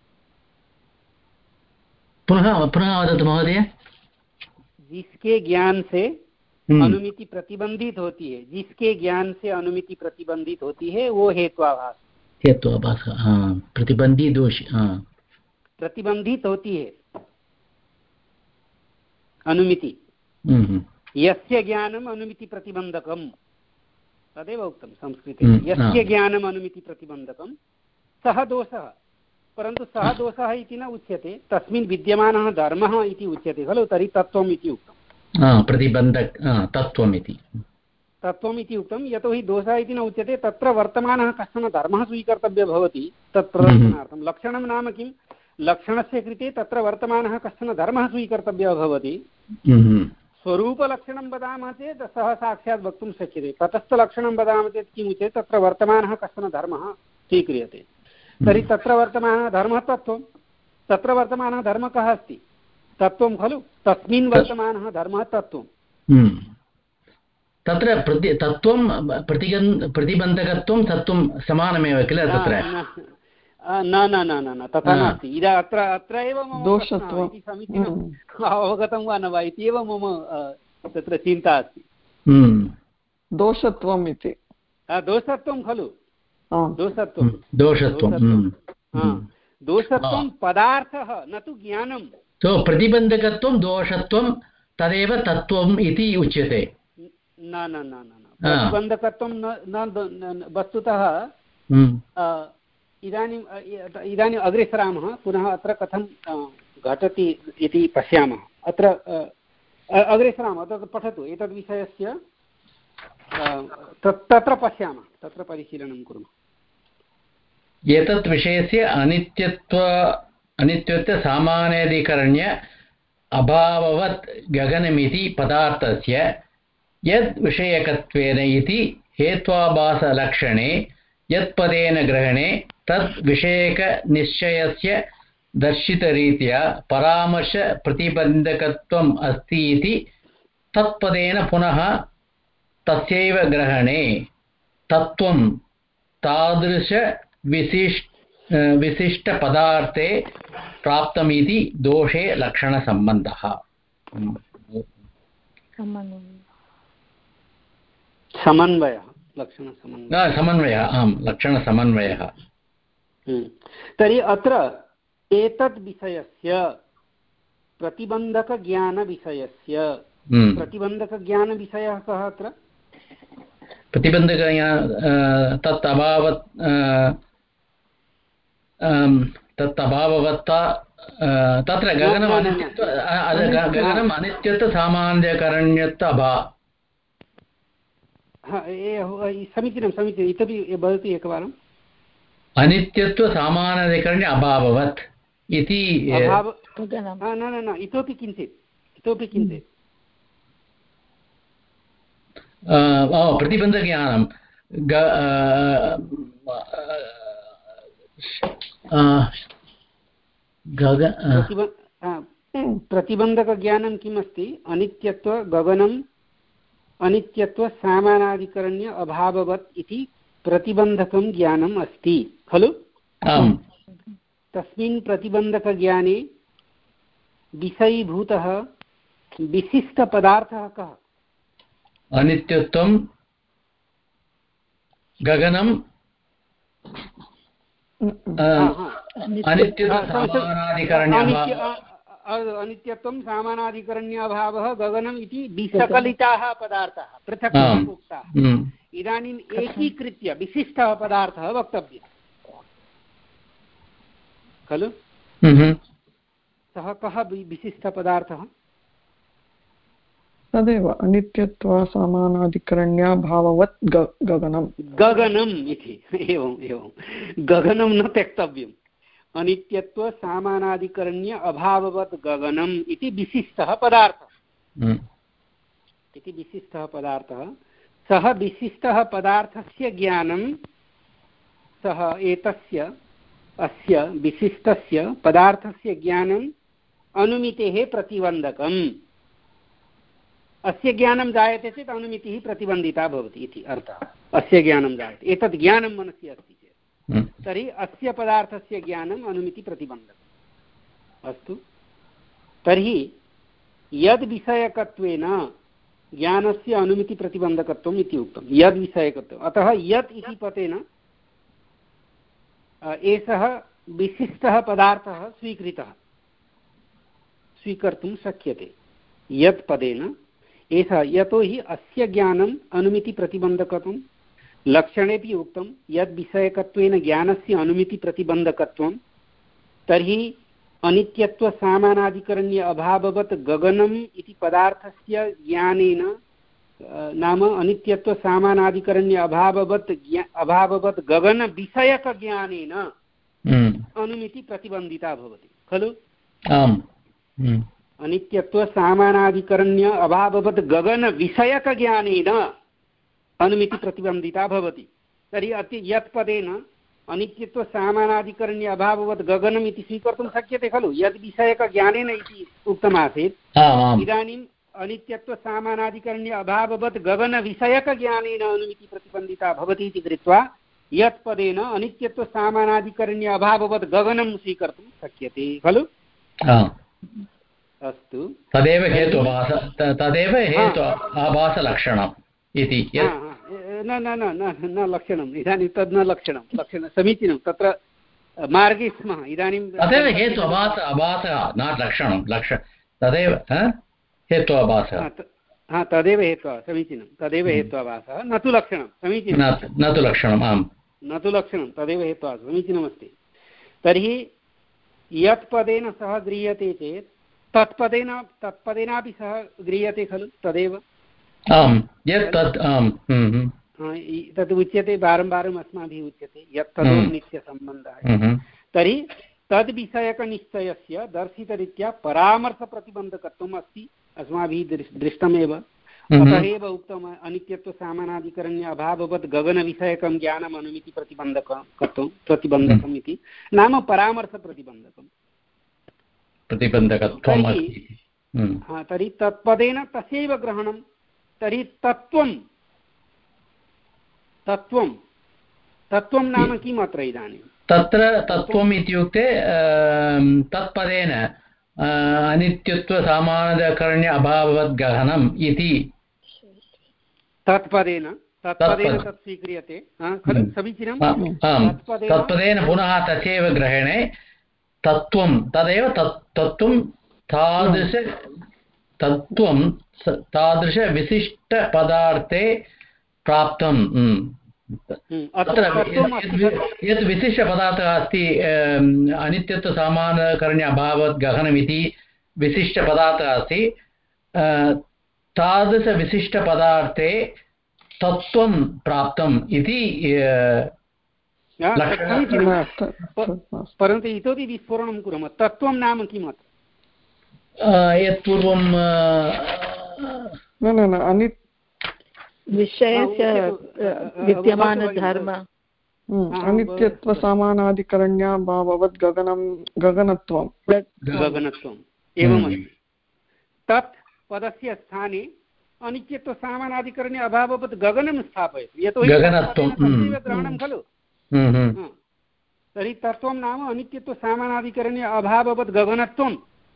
पुनः पुनः वदतु महोदय। जिसके ज्ञान से अनुमिति प्रतिबंधित होती है, जिसके ज्ञान से अनुमिति प्रतिबंधित होती है वो हेत्वाभास हेत्वाभास हाँ प्रतिबंधी दोष हाँ प्रतिबंधित होती है अनुमिति। यस्य ज्ञानम् अनुमिति प्रतिबंधकम् तदेव उक्तं संस्कृते। यस्य ज्ञानम् अनुमिति प्रतिबंधकं सः दोषः, परन्तु सः दोषः इति न उच्यते, तस्मिन् विद्यमानः धर्मः इति उच्यते खलु, तर्हि तत्त्वम् इति उक्तं। प्रतिबन्धक तत्त्वम् इति तत्त्वम् इति उक्तं, यतोहि दोषः इति न उच्यते, तत्र वर्तमानः कश्चन धर्मः स्वीकर्तव्यः भवति तत् प्रदर्शनार्थं। लक्षणं नाम किं, लक्षणस्य कृते तत्र वर्तमानः कश्चन धर्मः स्वीकर्तव्यः भवति। स्वरूपलक्षणं वदामः चेत् सः साक्षात् वक्तुं शक्यते, तटस्थलक्षणं वदामः चेत् किम् उच्यते, तत्र वर्तमानः कश्चन धर्मः स्वीक्रियते। तर्हि तत्र वर्तमानः धर्मः तत्त्वं, तत्र वर्तमानः धर्मः कः अस्ति, तत्त्वं खलु, तस्मिन् वर्तमानः धर्मः तत्त्वं। तत्र प्रति तत्त्वं प्रतिगन् प्रतिबन्धकत्वं तत्त्वं समानमेव किल तत्र? न न न न न तथा नास्ति। इदा अत्र अत्र एव मम प्रश्नः इति समीचीनम् अवगतं वा न वा इति एव मम तत्र चिन्ता अस्ति। दोषत्वम् इति दोषत्वं खलु, दोषत्वं दोषत्वं दोषत्वं पदार्थः न तु ज्ञानं। तो प्रतिबन्धकत्वं दोषत्वं तदेव तत्त्वम् इति उच्यते। न न न न प्रतिबन्धकत्वं न, वस्तुतः इदानीम् इदानीम् अग्रे सरामः, पुनः अत्र कथं घटति इति पश्यामः। अत्र अग्रे सरामः, तत्र पठतु एतद्विषयस्य, तत्र पश्यामः, तत्र परिशीलनं कुर्मः। एतत् विषयस्य अनित्यत्व अनित्यत्व सामान्याधिकरण्य अभाववत् गगनमिति पदार्थस्य यद् विषयकत्वेन इति हेत्वाभासलक्षणे यत्पदेन ग्रहणे तद् विषयकनिश्चयस्य दर्शितरीत्या परामर्शप्रतिबन्धकत्वम् अस्ति इति तत्पदेन पुनः तस्यैव ग्रहणे तत्त्वं तादृशविशिष्ट विशिष्टपदार्थे प्राप्तमिति दोषे लक्षणसम्बन्धः। समन्वयः, लक्षणसमन्वयः, समन्वयः, आम्, लक्षणसमन्वयः। तर्हि अत्र एतद् विषयस्य प्रतिबन्धकज्ञानविषयस्य प्रतिबन्धकज्ञानविषयः कः अत्र? प्रतिबन्धकज्ञान तत् अभावत् तत् अभाववत्ता तत्र गगनम् अनित्यत्व गगनम् अनित्यत्व सामान्यकरण्यत्व अभा समीचीनं समीचीनम् इतोपि वदतु एकवारम्। अनित्यत्व सामानाधिकरण्य अभाववत् इति न न न इतोपि किञ्चित् इतोपि किञ्चित् प्रतिबन्धज्ञानं प्रतिबन्धकज्ञानं किम् अस्ति? अनित्यत्व गगनम् अनित्यत्व सामानाधिकरण्य अभाववत् इति प्रतिबन्धकं ज्ञानम् अस्ति खलु? तस्मिन् प्रतिबन्धकज्ञाने विषयीभूतः विशिष्टपदार्थः कः? अनित्यत्वं गगनम् अनित्यत्वं सामानाधिकरण्याभावः गगनम् इति विसकलिताः पदार्थाः, पृथक् उक्ताः। इदानीम् एकीकृत्य विशिष्टः पदार्थः वक्तव्यः खलु? सः कः विशिष्टपदार्थः? तदेव अनित्यत्व सामानाधिकरण्याभाववत् गगनं गगनम् इति। एवम् एवं गगनं न त्यक्तव्यम्। अनित्यत्व सामानाधिकरण्य अभाववत् गगनम् इति विशिष्टः पदार्थः इति विशिष्टः पदार्थः। सः विशिष्टः पदार्थस्य ज्ञानं सः एतस्य अस्य विशिष्टस्य पदार्थस्य ज्ञानम् अनुमितेः प्रतिबन्धकम्। अस्य ज्ञानं जायते चेत् अनुमितिः प्रतिबन्धिता भवति इति अर्थः। अस्य ज्ञानं जायते, एतद् ज्ञानं मनसि अस्ति चेत् तर्हि अस्य पदार्थस्य ज्ञानम् अनुमितिप्रतिबन्धकम्। अस्तु, तर्हि यद्विषयकत्वेन ज्ञानस्य अनुमितिप्रतिबन्धकत्वम् इति उक्तं, यद्विषयकत्वम्। अतः यत् इति पदेन एषः विशिष्टः पदार्थः स्वीकृतः स्वीकर्तुं शक्यते यत् पदेन एषः। यतोहि अस्य ज्ञानम् अनुमितिप्रतिबन्धकत्वं लक्षणेपि उक्तं, यद्विषयकत्वेन ज्ञानस्य अनुमितिप्रतिबन्धकत्वं तर्हि अनित्यत्वसामानाधिकरण्य अभाववत् गगनम् इति पदार्थस्य ज्ञानेन नाम अनित्यत्वसामानाधिकरण्य अभाववत् अभाववत् गगनविषयकज्ञानेन अनुमिति प्रतिबन्धिता भवति खलु। अनित्यत्वसामानाधिकरण्य अभाववत् गगनविषयकज्ञानेन अनुमिति प्रतिबन्धिता भवति। तर्हि अति यत् पदेन अनित्यत्वसामानाधिकरण्य अभाववत् गगनम् इति स्वीकर्तुं शक्यते खलु, यद् विषयकज्ञानेन इति उक्तमासीत्। इदानीम् अनित्यत्वसामानाधिकरण्य अभाववत् गगनविषयकज्ञानेन अनुमिति प्रतिबन्धिता भवति इति कृत्वा यत् पदेन अनित्यत्वसामानाधिकरण्य अभाववत् गगनं स्वीकर्तुं शक्यते खलु। अस्तु, तदेव हेतुभास तदेव हेतु आभासलक्षणम् इति। न न न न न लक्षणम्, इदानीं तद् न लक्षणं लक्षणं समीचीनं, तत्र मार्गे स्मः इदानीं। तदेव हेतु अभास अभासः न लक्षणं लक्ष तदेव हेतु आभासः। हा तदेव हेतु समीचीनं, तदेव हेत्वाभासः न तु लक्षणं। समीचीनं, न तु लक्षणम्, आम् न तु लक्षणं, तदेव हेत्वा समीचीनमस्ति। तर्हि यत् पदेन सह गृह्यते चेत् तत्पदेन तत्पदेनापि सह गृह्यते खलु, तदेव। आम्, यत् तत् आम् तद् उच्यते, वारं वारम् अस्माभिः उच्यते यत् तदो नित्यसम्बन्धः। तर्हि तद्विषयकनिश्चयस्य दर्शितरीत्या परामर्शप्रतिबन्धकत्वम् अस्ति, अस्माभिः दृष्टमेव। अतः एव उक्तम् अनित्यत्वसामानाधिकरण्य अभाववत् गगनविषयकं ज्ञानम् अनुमिति प्रतिबन्धकत्वं प्रतिबन्धकम् इति नाम परामर्शप्रतिबन्धकम् प्रतिबन्धकत्वम्। तर्हि तत्पदेन तस्यैव ग्रहणं। तर्हि तत्त्वं तत्त्वं तत्त्वं नाम किम् अत्र इदानीं? तत्र तत्त्वम् इत्युक्ते तत्पदेन अनित्यत्वसामानाधिकरण्य अभाववत् गहनम् इति तत्पदेन तत्पदेन तत् स्वीक्रियते खलु, समीचीनं। तत्पदेन पुनः तथैव ग्रहणे तत्त्वं तदेव तत्त्वं तादृश तत्त्वं तादृशविशिष्टपदार्थे प्राप्तं। अत्र यत् विशिष्टपदार्थः अस्ति अनित्यत्वसामानकरण्य अभावत् गहनमिति विशिष्टपदार्थः अस्ति, तादृशविशिष्टपदार्थे तत्त्वं प्राप्तम् इति। परन्तु इतोपि विस्फोरणं कुर्मः, तत्त्वं नाम किम् अत्र? यत् पूर्वं न न न अनि विषयस्य विद्यमानधर्म अनित्यत्वसामानाधिकरण्या भाववत् गगनं गगनत्वं गगनत्वम् एवमस्ति। तत् पदस्य स्थाने अनित्यत्वसामानाधिकरण्य अभाववत् गगनं स्थापयतु, यतोहि तस्यैव ग्रहणं खलु। तर्हि तत्त्वं नाम अनित्यत्वसामानाधिकरण्य अभाववत् गगनत्वं।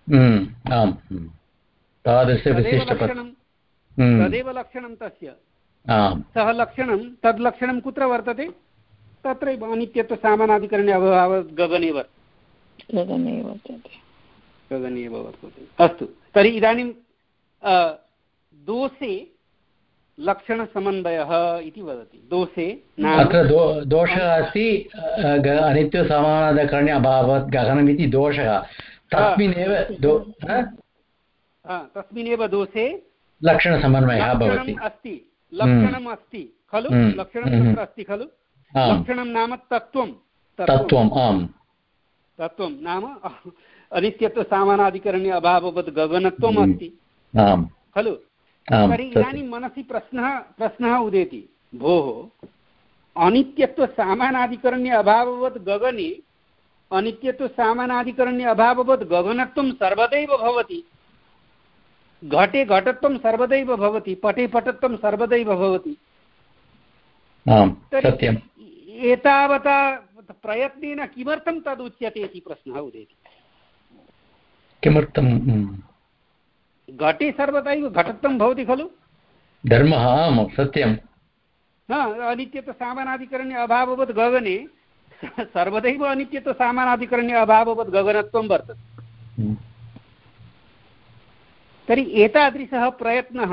तदेव लक्षणं तस्य। सः लक्षणं तद् लक्षणं कुत्र वर्तते? तत्रैव अनित्यत्वसामानाधिकरण्य अभाववत् गगने वर्तते गगने वर्तते गगने एव वर्तते। अस्तु, तर्हि इदानीं दोषे लक्षणसमन्वयः इति वदति। दोषे अत्र दोषः अस्ति, अनित्यसामानाधिकरण्य अभाववत् गगनमिति दोषः। तस्मिन्नेव तस्मिन्नेव दोषे लक्षणसमन्वयः भवति। अस्ति, लक्षणम् अस्ति खलु, लक्षणं तत्र अस्ति खलु। लक्षणं नाम तत्त्वं। तत्त्वम्, आम्, तत्त्वं नाम अनित्यत्वसामानाधिकरण्य अभाववत् गगनत्वम् अस्ति खलु। तर्हि इदानीं मनसि प्रश्नः प्रश्नः उदेति, भोः अनित्यत्वसामानाधिकरण्य अभाववत् गगने अनित्यत्वसामानाधिकरण्य अभाववत् गगनत्वं सर्वदैव भवति, घटे घटत्वं सर्वदैव भवति, पटे पटत्वं सर्वदैव भवति। सत्यम्। एतावता प्रयत्नेन किमर्थं तदुच्यते इति प्रश्नः उदेति। किमर्थं? घटे सर्वदैव घटत्वं भवति खलु, धर्मः। आम्, सत्यं। अनित्यत्वसामानाधिकरण्य अभाववत् गगने सर्वदैव अनित्यत्वसामानाधिकरण्य अभाववत् गगनत्वं वर्तते। तर्हि एतादृशः प्रयत्नः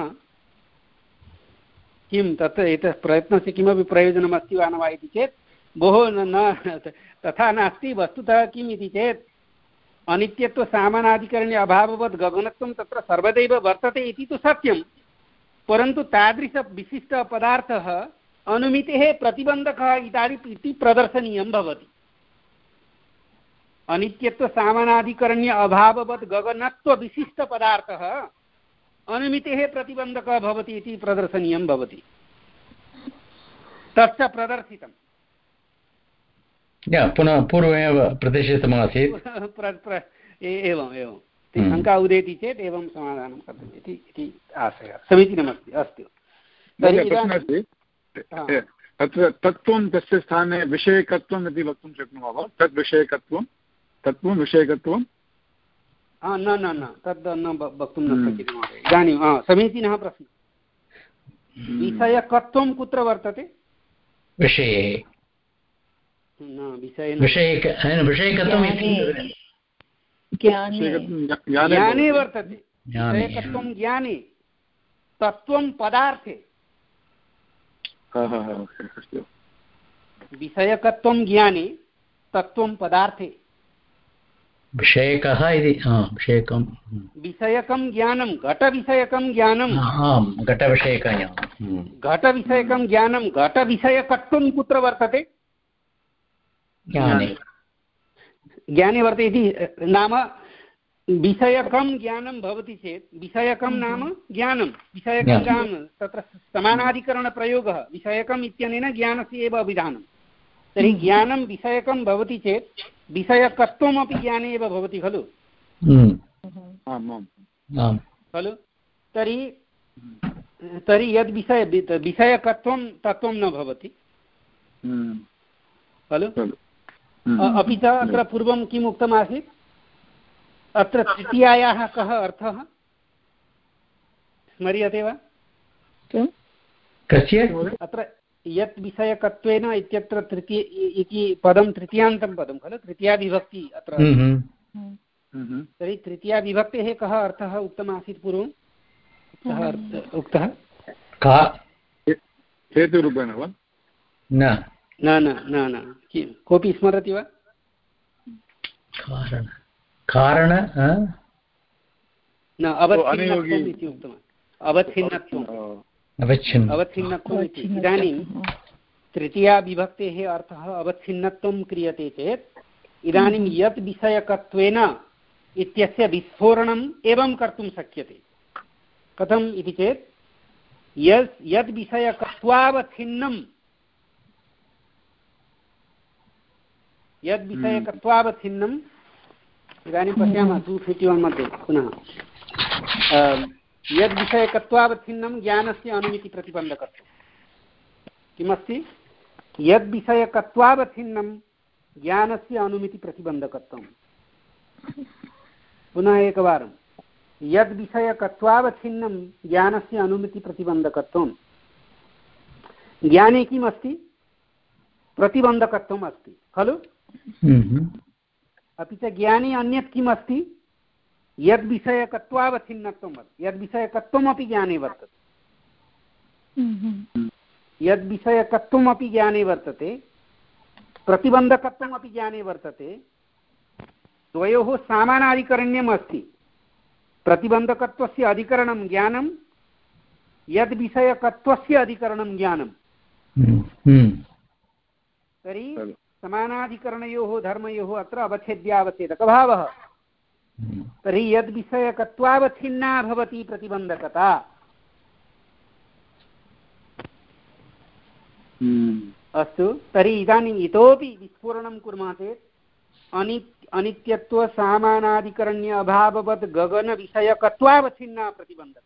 किं तत् एतत् प्रयत्नस्य किमपि प्रयोजनम् अस्ति वा न वा इति चेत् भोः न तथा नास्ति। वस्तुतः किम् इति चेत् अनित्यत्वसामानाधिकरण्य अभाववत् गगनत्वं तत्र सर्वदैव वर्तते इति तु सत्यं, परन्तु तादृशविशिष्टपदार्थः अनुमितेः प्रतिबन्धकः इति प्रदर्शनीयं भवति। अनित्यत्वसामानाधिकरण्य अभाववत् गगनत्वविशिष्टपदार्थः अनुमितेः प्रतिबन्धकः भवति इति प्रदर्शनीयं भवति। तच्च प्रदर्शितम्। पुनः पूर्वमेव प्रदर्शितमासीत्। एवम् एवं शङ्का उदेति चेत् एवं समाधानं कर्तव्यम् इति आशयः। समीचीनमस्ति। अस्तु, तत्र तत्त्वं तस्य स्थाने विषयकत्वम् इति वक्तुं शक्नुमः वा? तद् विषयकत्वं तत्त्वं विषयकत्वं न न न तद् न वक्तुं न शक्यते महोदय। इदानीं समीचीनः प्रश्नः। विषयकत्वं कुत्र वर्तते? विषये ज्ञाने वर्तते। विषयकत्वं ज्ञाने, तत्त्वं पदार्थे। विषयकत्वं ज्ञाने, तत्त्वं पदार्थे। विषयकः इति विषयकं विषयकं ज्ञानं घटविषयकं ज्ञानं घटविषयकं घटविषयकं ज्ञानं घटविषयकत्वं कुत्र वर्तते? ज्ञाने ज्ञाने वर्तते इति नाम विषयकं ज्ञानं भवति चेत् विषयकं नाम ज्ञानं विषयकं ज्ञानं तत्र समानाधिकरणप्रयोगः विषयकम् इत्यनेन ज्ञानस्य एव अभिधानं। तर्हि ज्ञानं विषयकं भवति चेत् विषयकत्वमपि ज्ञाने एव भवति खलु खलु तर्हि तर्हि यद् विषय विषयकत्वं तत्त्वं न भवति खलु। अपि च अत्र पूर्वं किम् उक्तमासीत्? अत्र तृतीयायाः कः अर्थः स्मर्यते वा? कस्य? अत्र यत् विषयकत्वेन इत्यत्र तृतीय इति पदं तृतीयान्तं पदं खलु, तृतीयाविभक्ति अत्र। तर्हि तृतीयाविभक्तेः कः अर्थः उक्तमासीत् पूर्वं? कः उक्तः? हेतुरूपेण वा? न न न न न कोऽपि स्मरति वा? कारण कारण न अवच्छिन्नत्वम् इति उक्तवान्। अवच्छिन्नत्वम् अवच्छिन्नत्वम् इति। इदानीं तृतीयाविभक्तेः अर्थः अवच्छिन्नत्वं क्रियते चेत् इदानीं यत् विषयकत्वेन इत्यस्य विस्फोरणम् एवं कर्तुं शक्यते। कथम् इति चेत् यत् यद् विषयकत्वावच्छिन्नं यद् विषयकत्वावच्छिन्नम् इदानीं पश्यामः टु फिफ्टि वन् मध्ये पुनः यद् विषयकत्वावच्छिन्नं ज्ञानस्य अनुमितिप्रतिबन्धकत्वं किमस्ति? यद् विषयकत्वावच्छिन्नं ज्ञानस्य अनुमितिप्रतिबन्धकत्वं। पुनः एकवारं यद् विषयकत्वावच्छिन्नं ज्ञानस्य अनुमितिप्रतिबन्धकत्वं। ज्ञाने किम् अस्ति? प्रतिबन्धकत्वम् अस्ति खलु। अपि च ज्ञाने अन्यत् किम् अस्ति? यद् विषयकत्वावच्छिन्नत्वम् अस्ति। यद् विषयकत्वमपि ज्ञाने वर्तते यद् विषयकत्वमपि ज्ञाने वर्तते प्रतिबन्धकत्वमपि ज्ञाने वर्तते। द्वयोः समानाधिकरण्यम् अस्ति। प्रतिबन्धकत्वस्य अधिकरणं ज्ञानं, यद् विषयकत्वस्य अधिकरणं ज्ञानं। तर्हि समानाधिकरणयोः धर्मयोः अत्र अवच्छेद्यावच्छेदकभावः। तर्हि यद् विषयकत्वावच्छिन्ना भवति प्रतिबन्धकता। अस्तु, तर्हि इदानीम् इतोपि विस्फोरणं कुर्मः चेत् अनि अनित्यत्वसामानाधिकरण्य अभाववद् गगनविषयकत्वावच्छिन्ना प्रतिबन्धकता।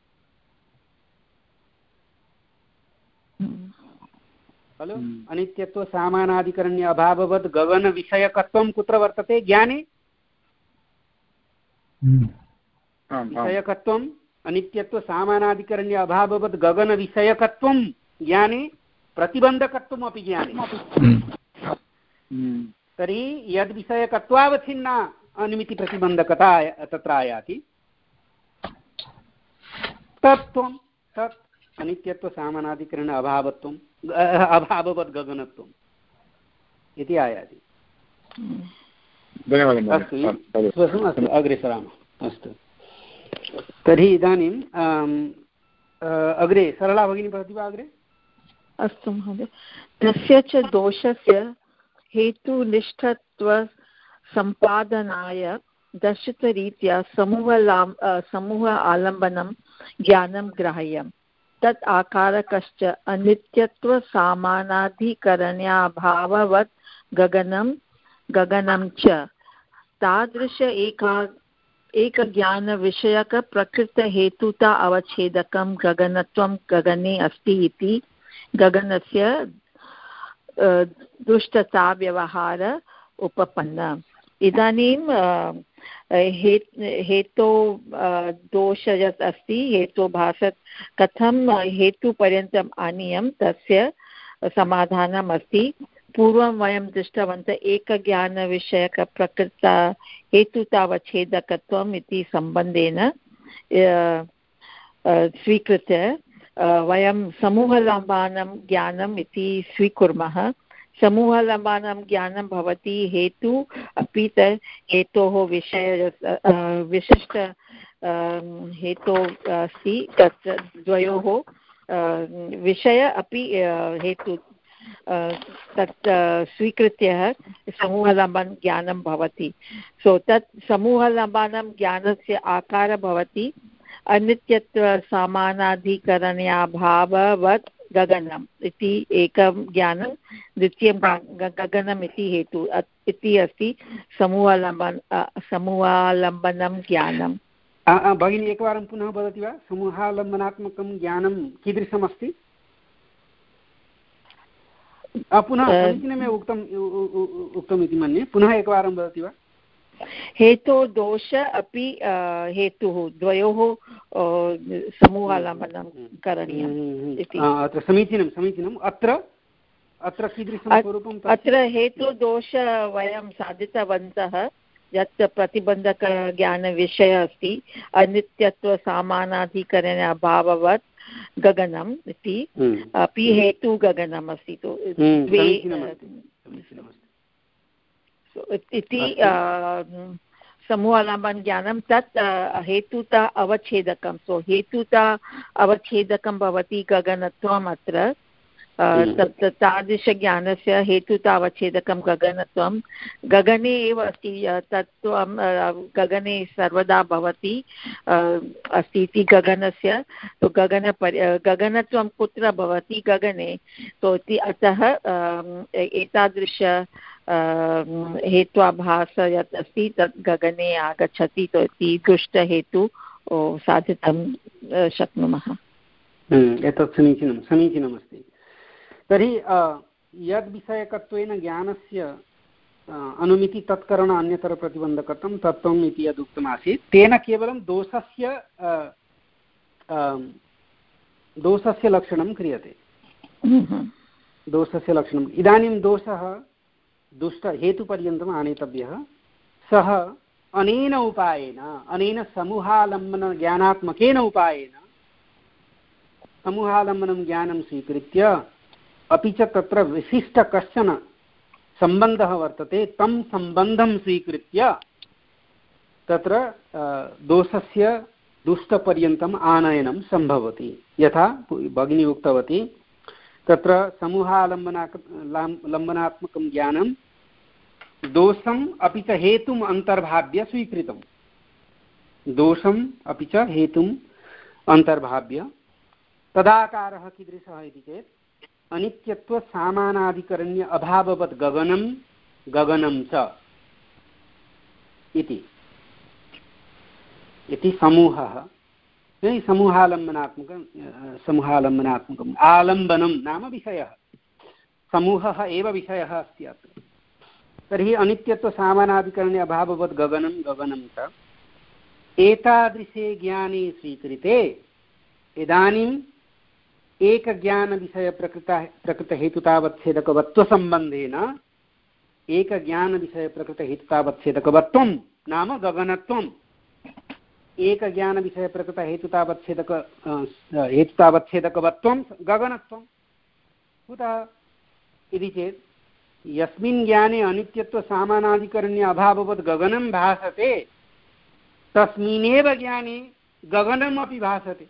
खलु अनित्यत्वसामानाधिकरण्य अभाववद् गगनविषयकत्वं कुत्र वर्तते? ज्ञाने। विषयकत्वम् अनित्यत्वसामानाधिकरण्य अभाववद् गगनविषयकत्वं ज्ञाने, प्रतिबन्धकत्वमपि ज्ञाने। तर्हि यद् विषयकत्वावच्छिन्ना अनुमितिप्रतिबन्धकता तत्र आयाति तत्त्वं तत् अनित्यत्वसामानाधिकरण अभावत्वम् अभाववद् गगनत्वम् इति आयाति। धन्यवादः। अस्तु, अग्रे सरामः। अस्तु, तर्हि इदानीं अग्रे सरला भगिनी भवति वा अग्रे? अस्तु महोदय। तस्य च दोषस्य हेतुनिष्ठत्वसम्पादनाय दर्शितरीत्या समूहलां समूह आलम्बनं ज्ञानं ग्राह्यं। तत् आकारकश्च अनित्यत्वसामानाधिकरण्याभाववत् गगनं गगनं च तादृश एका एकज्ञानविषयकप्रकृतहेतुता अवच्छेदकं गगनत्वं गगने अस्ति इति गगनस्य दुष्टता व्यवहार उपपन्न। इदानीं हेतो दोष यत् अस्ति हेतोभासत् कथं हेतुपर्यन्तम् आनीयं तस्य समाधानम् अस्ति। पूर्वं वयं दृष्टवन्तः एकज्ञानविषयकप्रकृता हेतुतावच्छेदकत्वम् इति सम्बन्धेन स्वीकृत्य वयं समूहलम्बानं ज्ञानम् इति स्वीकुर्मः। समूहलम्बानं ज्ञानं भवति हेतु अपि च हेतोः विषय विशिष्ट हेतु अस्ति तत् द्वयोः विषय अपि हेतु तत् स्वीकृत्य समूहलम्बन ज्ञानं भवति। सो तत् समूहलम्बानं ज्ञानस्य आकारः भवति अनित्यत्वसामानाधिकरण्याभाववत् गगनम् इति एकं ज्ञानं, द्वितीयं गगनम् इति हेतु इति अस्ति समूहालम्बन समूहालम्बनं ज्ञानं। भगिनी एकवारं पुनः वदति वा? समूहालम्बनात्मकं ज्ञानं कीदृशमस्ति? पुनः समीचीनमेव उक्तम् उक्तम् इति मन्ये, पुनः एकवारं वदति वा? हेतो दोष अपि हेतुः द्वयोः समूहालम्बनं करणीयम् इति। अत्र समीचीनं समीचीनम्। अत्र अत्र कीदृशं स्वरूपम्? अत्र हेतुदोष वयं साधितवन्तः यत् प्रतिबन्धकज्ञानविषयः अस्ति अनित्यत्वसामानाधिकरणाभाववत् गगनम् इति अपि हेतु गगनम् अस्ति द्वे इति समूहालम्बन ज्ञानं तत् हेतुता अवच्छेदकं। सो हेतुता अवच्छेदकं भवति गगनत्वम्। अत्र तत् तादृशज्ञानस्य हेतुतावच्छेदकं गगनत्वं गगने एव अस्ति। तत्त्वं गगने सर्वदा भवति अस्ति इति गगनस्य गगनपर्य गगनत्वं कुत्र भवति गगने। तो इति अतः एतादृश हेत्वाभास यत् अस्ति तत् गगने आगच्छति। तो इति दुष्टहेतु साधितुं शक्नुमः। एतत् समीचीनं समीचीनमस्ति। तर्हि यद्विषयकत्वेन ज्ञानस्य अनुमिति तत्करण अन्यतरप्रतिबन्धकत्वं तत्त्वम् इति यदुक्तमासीत् तेन केवलं दोषस्य दोषस्य लक्षणं क्रियते। दोषस्य लक्षणम् इदानीं दोषः दुष्ट हेतुपर्यन्तम् आनेतव्यः। सः अनेन उपायेन अनेन समूहालम्बनज्ञानात्मकेन उपायेन समूहालम्बनं ज्ञानं स्वीकृत्य अपि च तत्र विशिष्ट कश्चन सम्बन्धः वर्तते तं सम्बन्धं स्वीकृत्य तत्र दोषस्य दुष्टपर्यन्तम् आनयनं सम्भवति। यथा भगिनी उक्तवती तत्र समूहालम्बना लम्बनात्मकं ज्ञानं दोषम् अपि च हेतुम् अन्तर्भाव्य स्वीकृतं। दोषम् अपि च हेतुम् अन्तर्भाव्य तदाकारः कीदृशः इति चेत् अनित्यत्वसामानाधिकरण्य अभाववत् गगनं गगनं च इति इति समूहः। समूहालम्बनात्मकं समूहालम्बनात्मकम् आलम्बनं नाम विषयः। समूहः एव विषयः अस्ति अत्र। तर्हि अनित्यत्वसामानाधिकरण्य अभाववत् गगनं गगनं च एतादृशे ज्ञाने स्वीकृते इदानीम् एकज्ञानविषयप्रकृता प्रकृतहेतुतावच्छेदकवत्वसम्बन्धेन एकज्ञानविषयप्रकृतहेतुतावच्छेदकवत्वं नाम गगनत्वम्। एकज्ञानविषयप्रकृतहेतुतावच्छेदक हेतुतावच्छेदकवत्वं गगनत्वं। कुतः इति चेत् यस्मिन् ज्ञाने अनित्यत्वसामानाधिकरण्य अभाववत् गगनं भासते तस्मिन्नेव ज्ञाने गगनमपि भासते।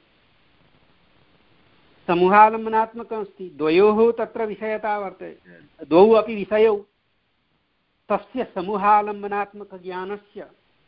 समूहालम्बनात्मकम् अस्ति, द्वयोः तत्र विषयता वर्तते, द्वौ अपि विषयौ तस्य समूहालम्बनात्मकज्ञानस्य।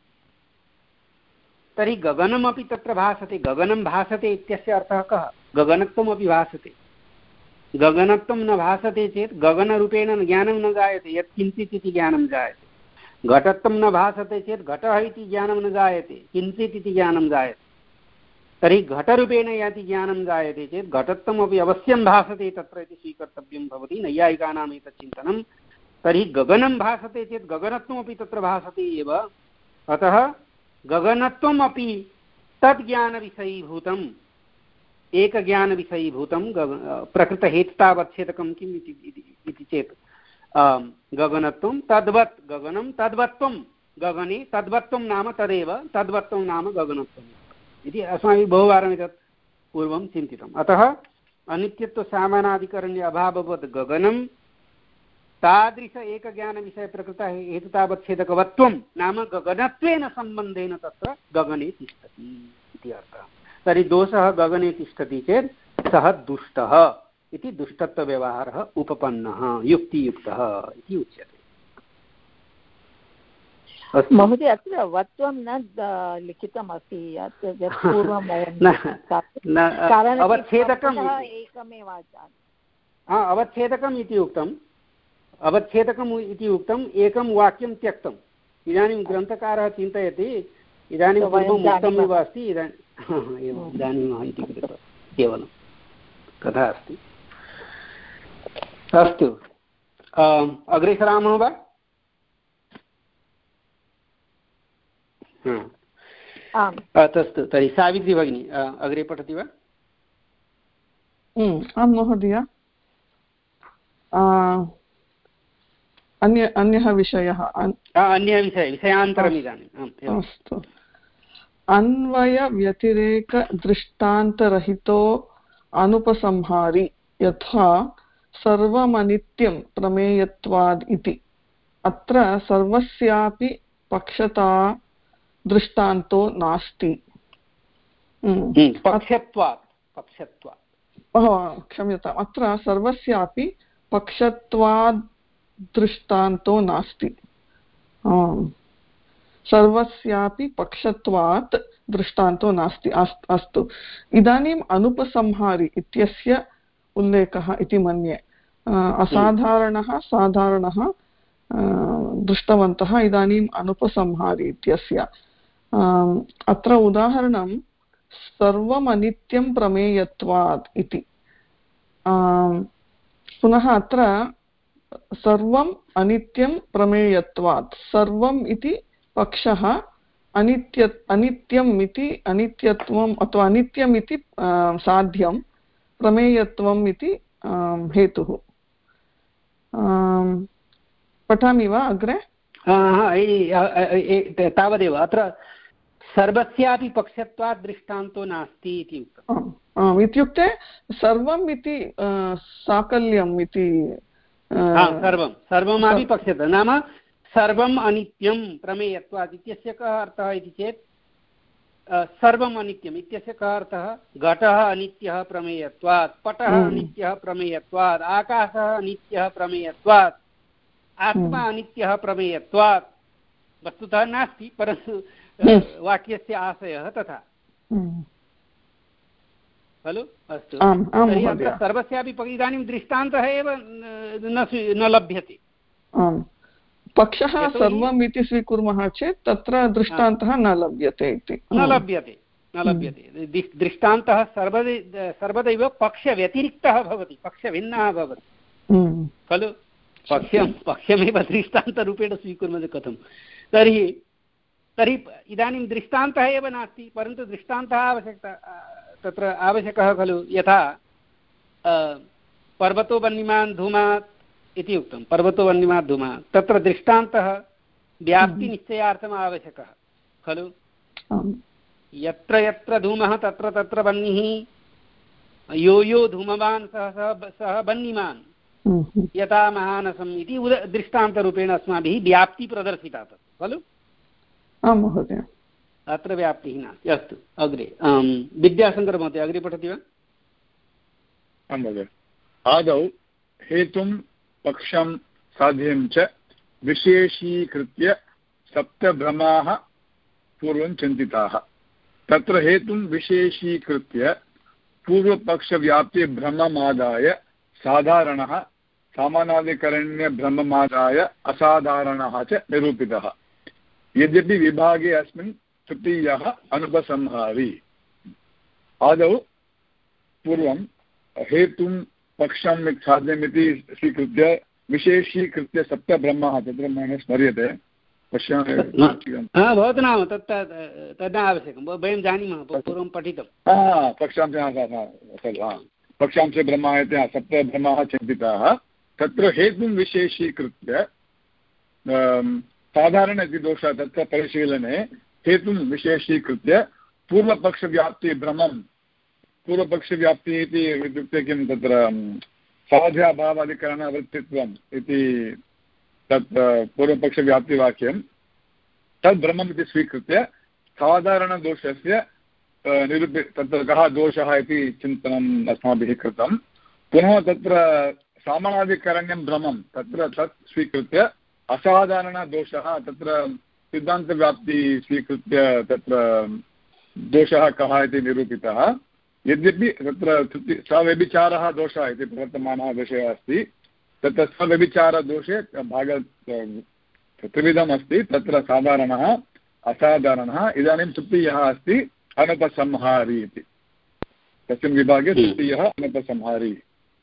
तर्हि गगनमपि तत्र भासते। गगनं भासते इत्यस्य अर्थः कः? गगनत्वमपि भासते। गगनत्वं न भासते चेत् गगनरूपेण ज्ञानं न जायते, यत्किञ्चित् इति ज्ञानं जायते। घटत्वं न भासते चेत् घटः इति ज्ञानं न जायते, किञ्चित् इति ज्ञानं जायते। तर्हि घटरूपेण यदि ज्ञानं जायते चेत् घटत्वमपि अवश्यं भासते तत्र इति स्वीकर्तव्यं भवति नैयायिकानाम् एतत् चिन्तनं। तर्हि गगनं भासते चेत् गगनत्वमपि तत्र भासते एव। अतः गगनत्वमपि तद्ज्ञानविषयीभूतम्, एकज्ञानविषयीभूतं प्रकृतहेतुतावच्छेदकं किम् इति चेत् गगनत्वं तद्वत् गगनं तद्वत्त्वं गगने तद्वत्त्वं नाम तदेव, तद्वत्त्वं नाम गगनत्वम् इति अस्माभिः बहुवारम् एतत् पूर्वं चिन्तितम्। अतः अनित्यत्वसामानाधिकरण्य अभाववत् गगनं तादृश एकज्ञानविषयप्रकृतः हेतुतावच्छेदकवत्वं नाम गगनत्वेन सम्बन्धेन तत्र गगने तिष्ठति इति अर्थः। तर्हि दोषः गगने तिष्ठति चेत् सः दुष्टः इति दुष्टत्वव्यवहारः उपपन्नः युक्तियुक्तः इति उच्यते। महोदय अत्र वत्वं न लिखितमस्ति, पूर्वं अवच्छेदकम् एकमेव अवच्छेदकम् इति उक्तम्, अवच्छेदकम् इति उक्तम्, एकं वाक्यं त्यक्तम्। इदानीं ग्रन्थकारः चिन्तयति इदानीं पूर्वम् उक्तमेव अस्ति, इदानीं इदानीम् इति कृत्वा केवलं तथा अस्ति। अस्तु, अग्रे सरामः वा? अस्तु, तर्हि सावित्री भगिनी अग्रे पठति वा? आं महोदय। अन्य अन्यः विषयः अन्यः विषयः विषयान्तरम् इदानीम्। अस्तु। अन्वयव्यतिरेकदृष्टान्तरहितो अनुपसंहारी यथा सर्वमनित्यं प्रमेयत्वाद् इति। अत्र सर्वस्यापि पक्षता दृष्टान्तो नास्ति। पक्षत्वात् पक्षत्वात् क्षम्यताम्, अत्र सर्वस्यापि पक्षत्वाद् दृष्टान्तो नास्ति। सर्वस्यापि पक्षत्वात् दृष्टान्तो नास्ति। अस्तु, इदानीम् अनुपसंहारी इत्यस्य उल्लेखः इति मन्ये। असाधारणः साधारणः दृष्टवन्तः, इदानीम् अनुपसंहारी इत्यस्य। अत्र उदाहरणं सर्वम् अनित्यं प्रमेयत्वात् इति। पुनः अत्र सर्वम् अनित्यं प्रमेयत्वात्, सर्वम् इति पक्षः, अनित्य अनित्यम् इति अनित्यत्वम् अथवा अनित्यम् इति साध्यं, प्रमेयत्वम् इति हेतुः। पठामि वा अग्रे? तावदेव। अत्र सर्वस्यापि पक्षत्वात् दृष्टान्तो नास्ति इति उक्तम्। इत्युक्ते सर्वम् इति साकल्यम् इति, सर्वं सर्वमपि पक्षतः नाम सर्वम् अनित्यं प्रमेयत्वात् इत्यस्य कः अर्थः इति चेत् सर्वम् अनित्यम् इत्यस्य कः अर्थः? घटः अनित्यः प्रमेयत्वात्, पटः अनित्यः प्रमेयत्वात्, आकाशः अनित्यः प्रमेयत्वात्, आत्मा अनित्यः प्रमेयत्वात्। वस्तुतः नास्ति, परन्तु वाक्यस्य आशयः तथा खलु। अस्तु, तर्हि अत्र सर्वस्यापि इदानीं दृष्टान्तः एव न लभ्यते। पक्षः सर्वम् इति स्वीकुर्मः चेत् तत्र दृष्टान्तः न लभ्यते इति। न लभ्यते न लभ्यते दृष्टान्तः सर्वदै सर्वदैव पक्षव्यतिरिक्तः भवति, पक्षभिन्नः भवति खलु। पक्षं पक्षमेव दृष्टान्तरूपेण स्वीकुर्मः कथं? तर्हि तर्हि इदानीं दृष्टान्तः एव नास्ति, परन्तु दृष्टान्तः आवश्यकता तत्र आवश्यकः खलु। यथा पर्वतो वह्निमान् धूमात् इति उक्तं, पर्वतो वह्निमात् धूमात्, तत्र दृष्टान्तः व्याप्तिनिश्चयार्थम् आवश्यकः खलु। यत्र यत्र धूमः तत्र तत्र वह्निः, यो यो धूमवान् सः सः सः वह्निमान् यथा महानसम् इति उद दृष्टान्तरूपेण अस्माभिः व्याप्ति प्रदर्शिता तत् खलु? आं महोदय, अत्र व्याप्तिः नास्ति। अस्तु, अग्रे विद्याशङ्कर महोदय अग्रे पठति वा? आं महोदय। आदौ हेतुं पक्षं साध्यं च विशेषीकृत्य सप्तभ्रमाः पूर्वं चिन्तिताः। तत्र हेतुं विशेषीकृत्य पूर्वपक्षव्याप्तिभ्रममादाय साधारणः सामानाधिकरण्यभ्रममादाय असाधारणः च निरूपितः। यद्यपि विभागे अस्मिन् तृतीयः अनुपसंहारी। आदौ पूर्वं हेतुं पक्षं साध्यमिति स्वीकृत्य विशेषीकृत्य सप्तब्रह्मः तत्र मया स्मर्यते। पश्यामि भवतु नाम तत् तद् आवश्यकं, वयं जानीमः, पूर्वं पठितं। पक्षांश पक्षांशे ब्रह्मा इति सप्तब्रह्माः चिन्तिताः। तत्र हेतुं विशेषीकृत्य साधारण इति दोषः तत्र परिशीलने हेतुं विशेषीकृत्य पूर्वपक्षव्याप्तिभ्रमं पूर्वपक्षव्याप्तिः इति इत्युक्ते किं तत्र साध्याभावाधिकरणवृत्तित्वम् इति तत् पूर्वपक्षव्याप्तिवाक्यं तद् ब्रह्मम् इति स्वीकृत्य साधारणदोषस्य निरूपि तत्र कः दोषः इति चिन्तनम् अस्माभिः कृतं। पुनः तत्र सामानाधिकरण्यं भ्रमं तत्र तत् स्वीकृत्य असाधारणदोषः तत्र सिद्धान्तव्याप्ति स्वीकृत्य तत्र दोषः कः इति निरूपितः। यद्यपि तत्र सव्यभिचारः दोषः इति प्रवर्तमानः विषयः अस्ति, तत्र सव्यभिचारदोषे भाग त्रिविधम् अस्ति, तत्र साधारणः असाधारणः। इदानीं तृतीयः अस्ति अनुपसंहारी इति, तस्मिन् विभागे तृतीयः अनुपसंहारी।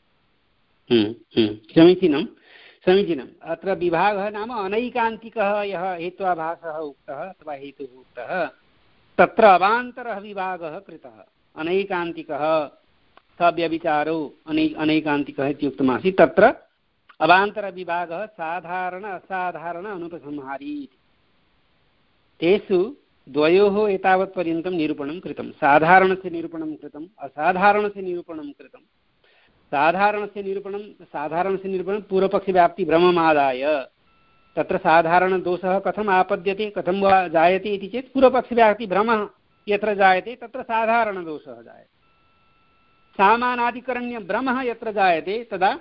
समीचीनं समीचीनम्। अत्र विभागः नाम अनैकान्तिकः यः हेत्वाभासः उक्तः अथवा हेतुः उक्तः तत्र अवान्तरः विभागः कृतः। अनैकान्तिकः सव्यभिचारो अनै अनैकान्तिकः इत्युक्तमासीत्, तत्र अवान्तरविभागः साधारण असाधारण अनुपसंहारी इति। तेषु द्वयोः एतावत्पर्यन्तं निरूपणं कृतं। साधारणस्य निरूपणं कृतम्, असाधारणस्य निरूपणं कृतं। साधारणस्य निरूपणं साधारणस्य निरूपणं पूर्वपक्षव्याप्तिभ्रममादाय तत्र साधारणदोषः कथम् आपद्यते, कथं वा जायते इति चेत् पूर्वपक्षव्याप्तिभ्रमः यत्र जायते तत्र साधारणदोषः जायते। सामानाधिकरण्यभ्रमः यत्र जायते तदा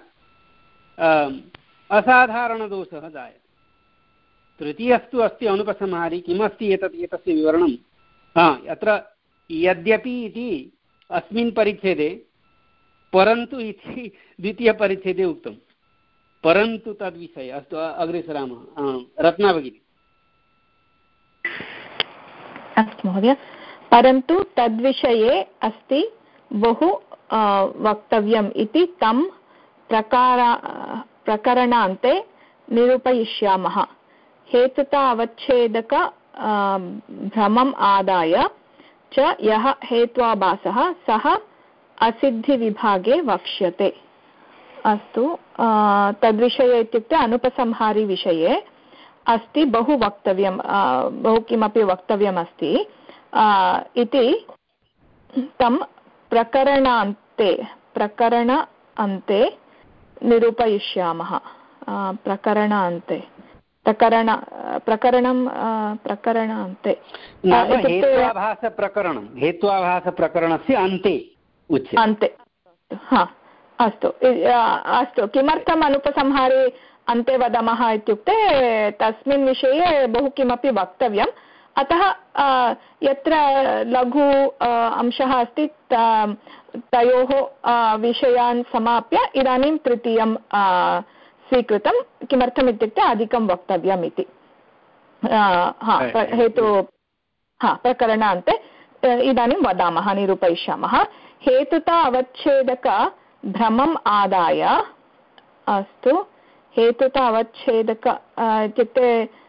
असाधारणदोषः जायते। तृतीयस्तु अस्ति अनुपसंहारी। किमस्ति एतत् एतस्य विवरणं? हा, अत्र यद्यपि इति अस्मिन् परिच्छेदे परन्तु इति द्वितीयपरिच्छेदे उक्तं। परन्तु तद्विषये अस्तु अग्रे सरामः। रत्ना भगिनी। अस्तु महोदय। परन्तु तद्विषये अस्ति बहु वक्तव्यम् इति तं प्रकार प्रकरणान्ते निरूपयिष्यामः। हेतुता अवच्छेदक भ्रमम् आदाय च यः हेत्वाभासः सः असिद्धिविभागे वक्ष्यते। अस्तु, तद्विषये इत्युक्ते अनुपसंहारी विषये अस्ति बहु वक्तव्यं, बहु किमपि वक्तव्यमस्ति इति तं प्रकरणान्ते प्रकरण अन्ते निरूपयिष्यामः। प्रकरणान्ते प्रकरण प्रकरणं प्रकरणान्ते हेत्वाभासप्रकरणं हेत्वाभासप्रकरणस्य अन्ते उच्यते। अन्ते हा अस्तु अस्तु। किमर्थम् अनुपसंहारे अन्ते वदामः इत्युक्ते तस्मिन् विषये बहु किमपि वक्तव्यम्, अतः यत्र लघु अंशः अस्ति तयोः विषयान् समाप्य इदानीं तृतीयं स्वीकृतं। किमर्थम् इत्युक्ते अधिकं वक्तव्यम् इति। हा हेतु हा प्रकरणान्ते इदानीं वदामः, निरूपयिष्यामः। हेतुता अवच्छेदक भ्रमम् आदाय, अस्तु, हेतुता अवच्छेदक इत्युक्ते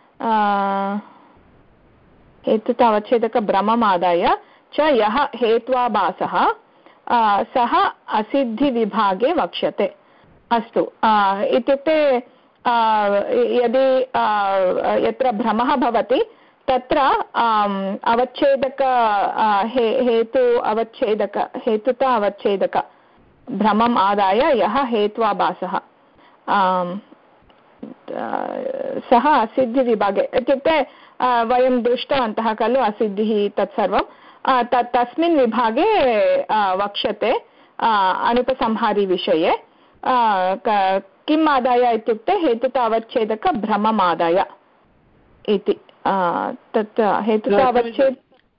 हेतुता अवच्छेदक भ्रमम् आदाय च यः हेत्वाभासः सः असिद्धिविभागे वक्ष्यते। अस्तु, इत्युक्ते यदि यत्र भ्रमः भवति तत्र अवच्छेदक हे हेतु अवच्छेदक हेतुता अवच्छेदक भ्रमम् आदाय यः हेत्वाभासः सः असिद्धिविभागे इत्युक्ते वयं दृष्टवन्तः खलु असिद्धिः तत्सर्वं तत् तस्मिन् विभागे वक्ष्यते अनुपसंहारिविषये किम् आदाय इत्युक्ते हेतुतावच्छेदकभ्रममादाय इति तत् हेतुतावच्छेद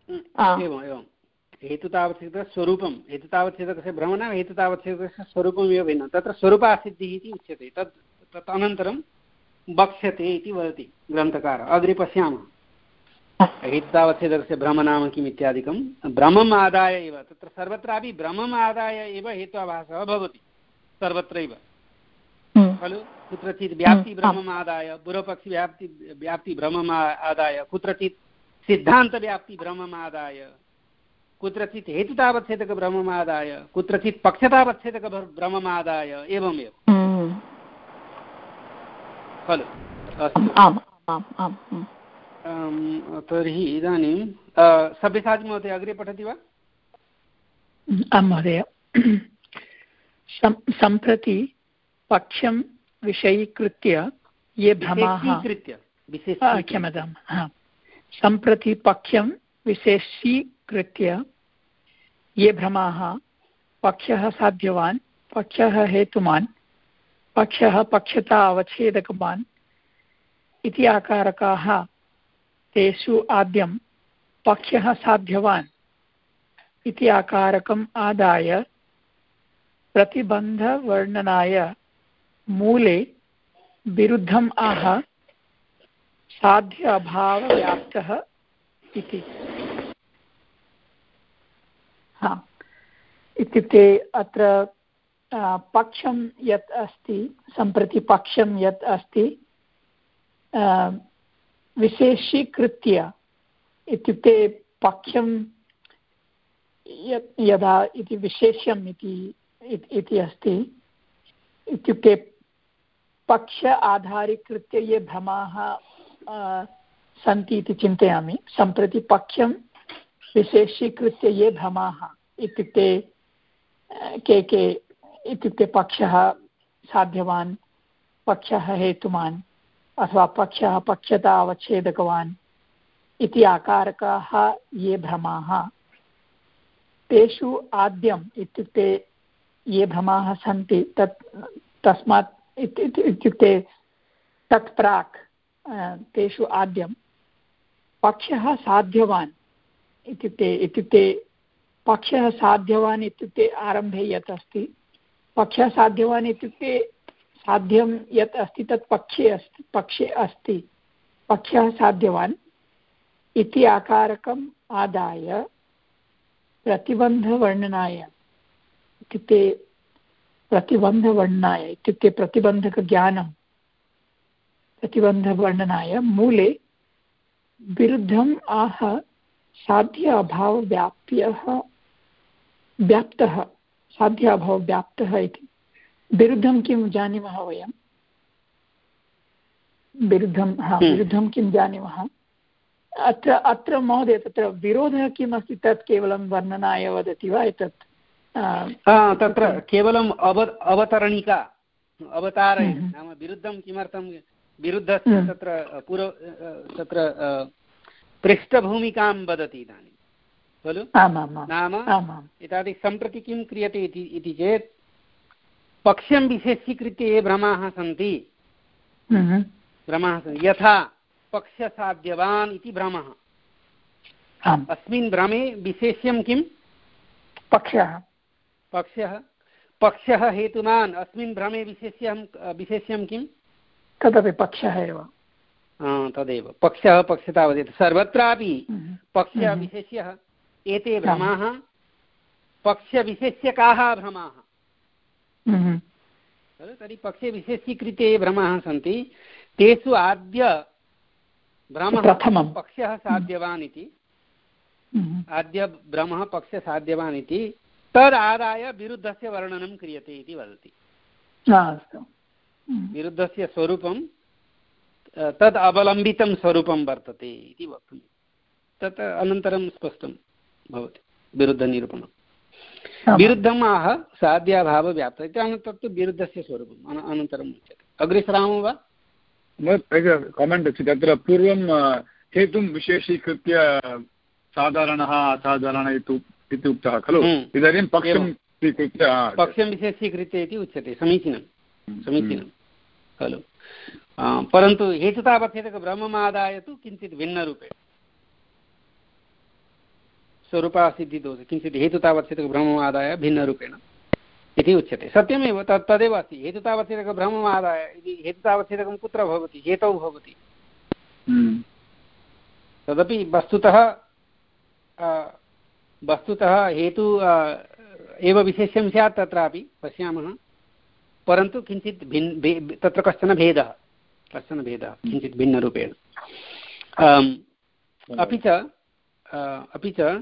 हेतुतावच्छेदकस्वरूपं हेतुतावच्छेदकस्य भ्रमणं हेतुतावच्छेदकस्य स्वरूपमेव भिन्नं तत्र स्वरूपासिद्धिः इति उच्यते तत् तत् अनन्तरं वक्ष्यते इति वदति ग्रन्थकारः अग्रे पश्यामः हेतुतावच्छेदकस्य भ्रमनाम किम् इत्यादिकं भ्रमम् आदाय एव तत्र सर्वत्रापि भ्रमम् आदाय एव हेत्वाभासः भवति सर्वत्रैव खलु कुत्रचित् व्याप्तिभ्रमम् आदाय पूर्वपक्षव्याप्ति व्याप्तिभ्रमम् आदाय कुत्रचित् सिद्धान्तव्याप्तिभ्रमम् आदाय कुत्रचित् हेतुतावच्छेदकभ्रमम् आदाय कुत्रचित् पक्षतावच्छेदकभ्रमम् आदाय एवमेव खलु अस्तु तर्हि इदानीं सब्यसाची महोदय अग्रे पठति वा? आं महोदय सम्प्रति पक्षं विषयीकृत्य ये भ्रमाः क्षम्यतां सम्प्रति पक्षं विशेषीकृत्य ये भ्रमाः पक्षः साध्यवान् पक्षः हेतुमान् पक्षः पक्षता अवच्छेदकवान् इति आकारकाः तेषु आद्यं पक्षः साध्यवान् इति आकारकम् आदाय प्रतिबन्धवर्णनाय मूले विरुद्धम् आह साध्य अभावव्याप्तः इति। हा इत्युक्ते अत्र पक्षं यत् अस्ति सम्प्रति पक्षं यत् अस्ति विशेषीकृत्य इत्युक्ते पक्षं यत् यदा इति विशेष्यम् इति इति अस्ति इत्युक्ते पक्ष आधारीकृत्य ये भ्रमाः सन्ति इति चिन्तयामि सम्प्रति पक्षं विशेषीकृत्य ये भ्रमाः इत्युक्ते के के इत्युक्ते पक्षः साध्यवान् पक्षः हेतुमान् अथवा पक्षः पक्षता अवच्छेदकवान् इति आकारकाः ये भ्रमाः तेषु आद्यम् इत्युक्ते ये भ्रमाः सन्ति तत् तस्मात् इत्युक्ते तत् प्राक् तेषु आद्यं पक्षः साध्यवान् इत्युक्ते इत्युक्ते पक्षः साध्यवान् इत्युक्ते आरम्भे यत् अस्ति पक्षः साध्यवान् इत्युक्ते साध्यं यत् अस्ति तत् पक्षे अस्ति पक्षे अस्ति पक्षः साध्यवान् इति आकारकम् आदाय प्रतिबन्धवर्णनाय इत्युक्ते प्रतिबन्धवर्णनाय इत्युक्ते प्रतिबन्धकज्ञानं प्रतिबन्धवर्णनाय मूले विरुद्धम् आह साध्य अभावव्याप्यः व्याप्तः साध्य अभावव्याप्तः इति। विरुद्धं किं जानीमः वयं विरुद्धं हा विरुद्धं किं जानीमः अत्र अत्र महोदय तत्र विरोधः किम् अस्ति तत् केवलं वर्णनाय वदति वा एतत् तत्र केवलम् अव अवतरणिका अवतारय नाम विरुद्धं किमर्थं विरुद्धस्य तत्र पूर्व तत्र पृष्ठभूमिकां वदति इदानीं खलु नाम एतादृश सम्प्रति किं क्रियते इति चेत् पक्षं विशेषीकृत्य ये भ्रमाः सन्ति भ्रमाः सन्ति यथा पक्षसाध्यवान् इति भ्रमः अस्मिन् भ्रमे विशेष्यं किं पक्षः पक्षः पक्षः हेतुमान् अस्मिन् भ्रमे विशेष्यं विशेष्यं किं तदपि पक्षः एव तदेव पक्षः पक्षतावदेव सर्वत्रापि पक्षः विशेष्यः एते भ्रमाः पक्षविशेष्यकाः भ्रमाः तर्हि पक्षे विशेषीकृत्य ये भ्रमाः सन्ति तेषु आद्य भ्रमः पक्षः साध्यवान् इति आद्य भ्रमः पक्षसाध्यवान् इति तदादाय विरुद्धस्य वर्णनं क्रियते इति वदति विरुद्धस्य स्वरूपं तद् अवलम्बितं स्वरूपं वर्तते इति वक्तुं तत् अनन्तरं स्पष्टं भवति विरुद्धनिरूपणम् विरुद्धम् आह साध्याभावव्याप्त इति तत्तु विरुद्धस्य स्वरूपम् अनन्तरम् उच्यते। अग्रे सरामः वा? कामेण्ट् अस्ति तत्र पूर्वं हेतुं विशेषीकृत्य साधारणः असाधारणः इति उक्तः खलु, इदानीं पक्षं स्वीकृत्य पक्षं विशेषीकृत्य इति उच्यते। समीचीनं समीचीनं खलु। परन्तु हेतुतावच्छेदकब्रह्ममादाय तु किञ्चित् भिन्नरूपेण स्वरूपासिद्धिदोषे किञ्चित् हेतुतावच्छेदकब्रह्ममादाय भिन्नरूपेण इति उच्यते। सत्यमेव तत् तदेव अस्ति। हेतुतावच्छेदकब्रह्ममादाय इति हेतुतावच्छेदकं कुत्र भवति? हेतौ भवति। तदपि वस्तुतः वस्तुतः हेतु एव विशेष्यं स्यात् तत्रापि पश्यामः, परन्तु किञ्चित् भिन्न तत्र कश्चन भेदः कश्चन भेदः किञ्चित् भिन्नरूपेण। अपि च अपि च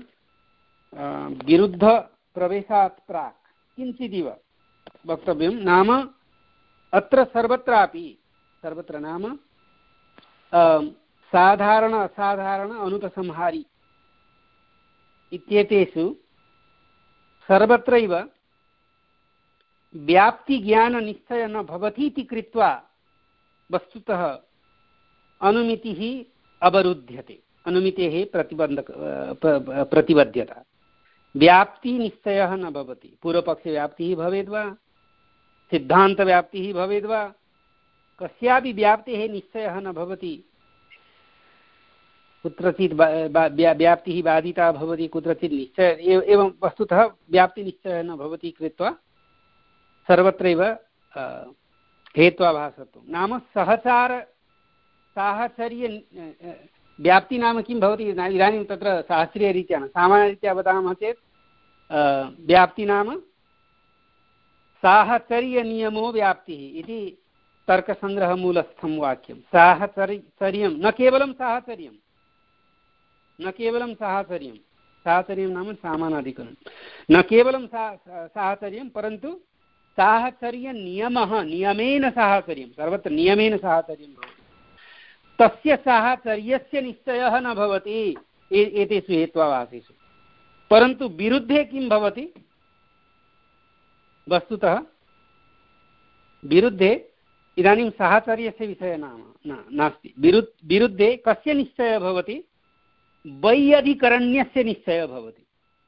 विरुद्धप्रवेशात् प्राक् किञ्चिदिव वक्तव्यं, नाम अत्र सर्वत्रापि सर्वत्र नाम साधारण असाधारण अनुपसंहारी इत्येतेषु सर्वत्रैव व्याप्तिज्ञाननिश्चयः न भवति इति कृत्वा वस्तुतः अनुमितिः अवरुध्यते, अनुमितेः प्रतिबन्धक प्रतिबद्धता। व्याप्तिनिश्चयः न भवति। पूर्वपक्षे व्याप्तिः भवेद् वा, सिद्धान्तव्याप्तिः भवेद् वा, कस्यापि व्याप्तेः निश्चयः न भवति। कुत्रचित् व्याप्तिः बाधिता भवति, कुत्रचित् निश्चय एवं वस्तुतः व्याप्तिनिश्चयः न भवति कृत्वा सर्वत्रैव हेत्वाभासत्वं नाम सहचार साहचर्य व्याप्ति नाम किं भवति? इदानीं तत्र शास्त्रीयरीत्या न सामान्यरीत्या वदामः चेत् व्याप्ति नाम साहचर्यनियमो व्याप्तिः इति तर्कसङ्ग्रहमूलस्थं वाक्यं। साहचर्यं न केवलं साहचर्यं न केवलं साहचर्यं साहचर्यं नाम सामानाधिकरणं, न केवलं साहचर्यं परन्तु साहचर्यनियमः, नियमेन साहचर्यं, सर्वत्र नियमेन साहचर्यं भवति। तस्य साहचर्यस्य निश्चयः न भवति एतेषु हेत्वाभासेषु। परन्तु विरुद्धे किं भवति? वस्तुतः विरुद्धे इदानीं साहचर्यस्य विषयः नाम नास्ति। विरुद्ध विरुद्धे कस्य निश्चयः भवति? वैयधिकरण्यस्य निश्चयः भवति।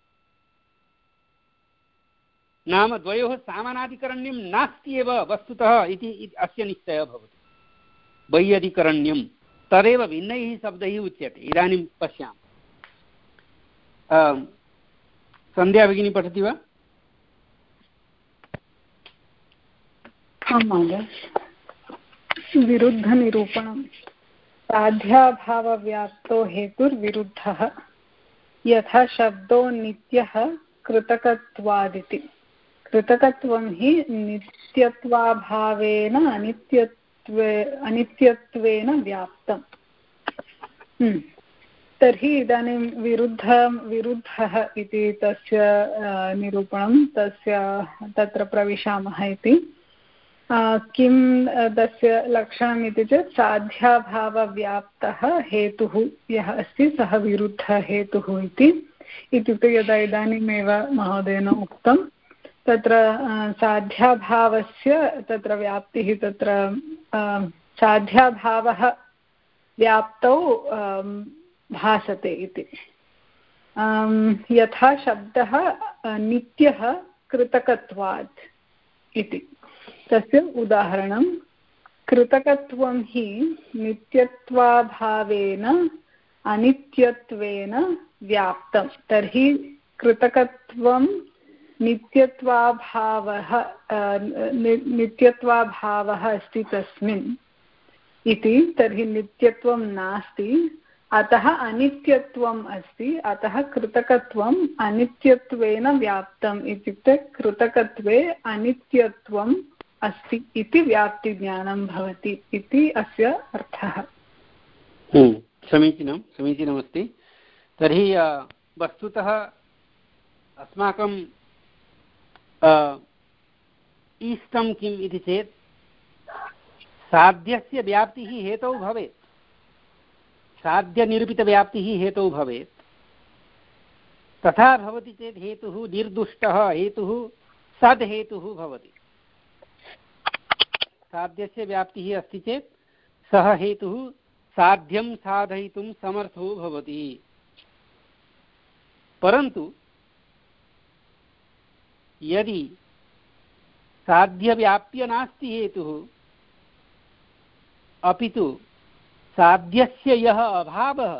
नाम द्वयोः सामानाधिकरण्यं नास्ति एव वस्तुतः इति अस्य निश्चयः भवति। वैयधिकरण्यं तदेव भिन्नैः शब्दैः उच्यते। इदानीं पश्यामः। सन्ध्या भगिनी पठति वा? आं महोदय। विरुद्धनिरूपणं साध्याभावव्याप्तो हेतुर्विरुद्धः यथा शब्दो नित्यः कृतकत्वादिति। कृतकत्वं हि नित्यत्वाभावेन अनित्यत्वे अनित्यत्वेन व्याप्तम्। तर्हि इदानीं विरुद्ध विरुद्धः इति तस्य निरूपणं तस्य तत्र प्रविशामः इति। किं तस्य लक्षणम् इति चेत् साध्याभावव्याप्तः हेतुः यः अस्ति सः विरुद्धहेतुः इति। इत्युक्ते यदा इदानीमेव महोदयेन उक्तं तत्र साध्याभावस्य तत्र व्याप्तिः तत्र साध्याभावः व्याप्तौ भासते इति। यथा शब्दः नित्यः कृतकत्वात् इति। तस्य उदाहरणं कृतकत्वं हि नित्यत्वाभावेन अनित्यत्वेन व्याप्तं। तर्हि कृतकत्वं नित्यत्वाभावः नित्यत्वाभावः अस्ति तस्मिन् इति। तर्हि नित्यत्वं नास्ति, अतः अनित्यत्वम् अस्ति, अतः कृतकत्वम् अनित्यत्वेन व्याप्तम्। इत्युक्ते कृतकत्वे अनित्यत्वम् अस्ति इति व्याप्तिज्ञानं भवति इति अस्य अर्थः। समीचीनं समीचीनमस्ति। तर्हि वस्तुतः अस्माकं इष्टं किम् इति चेत् साध्यस्य व्याप्तिः हेतौ भवेत्, साध्यनिरूपितव्याप्तिः हेतौ भवेत्, तथा भवति चेत् हेतुः निर्दुष्टः हेतुः सद्हेतुः भवति। साध्यस्य व्याप्तिः अस्ति चेत् सः हेतुः साध्यं साधयितुं समर्थो भवति। परन्तु यदि साध्यव्याप्य नास्ति हेतुः अपितु साध्यस्य यः अभावः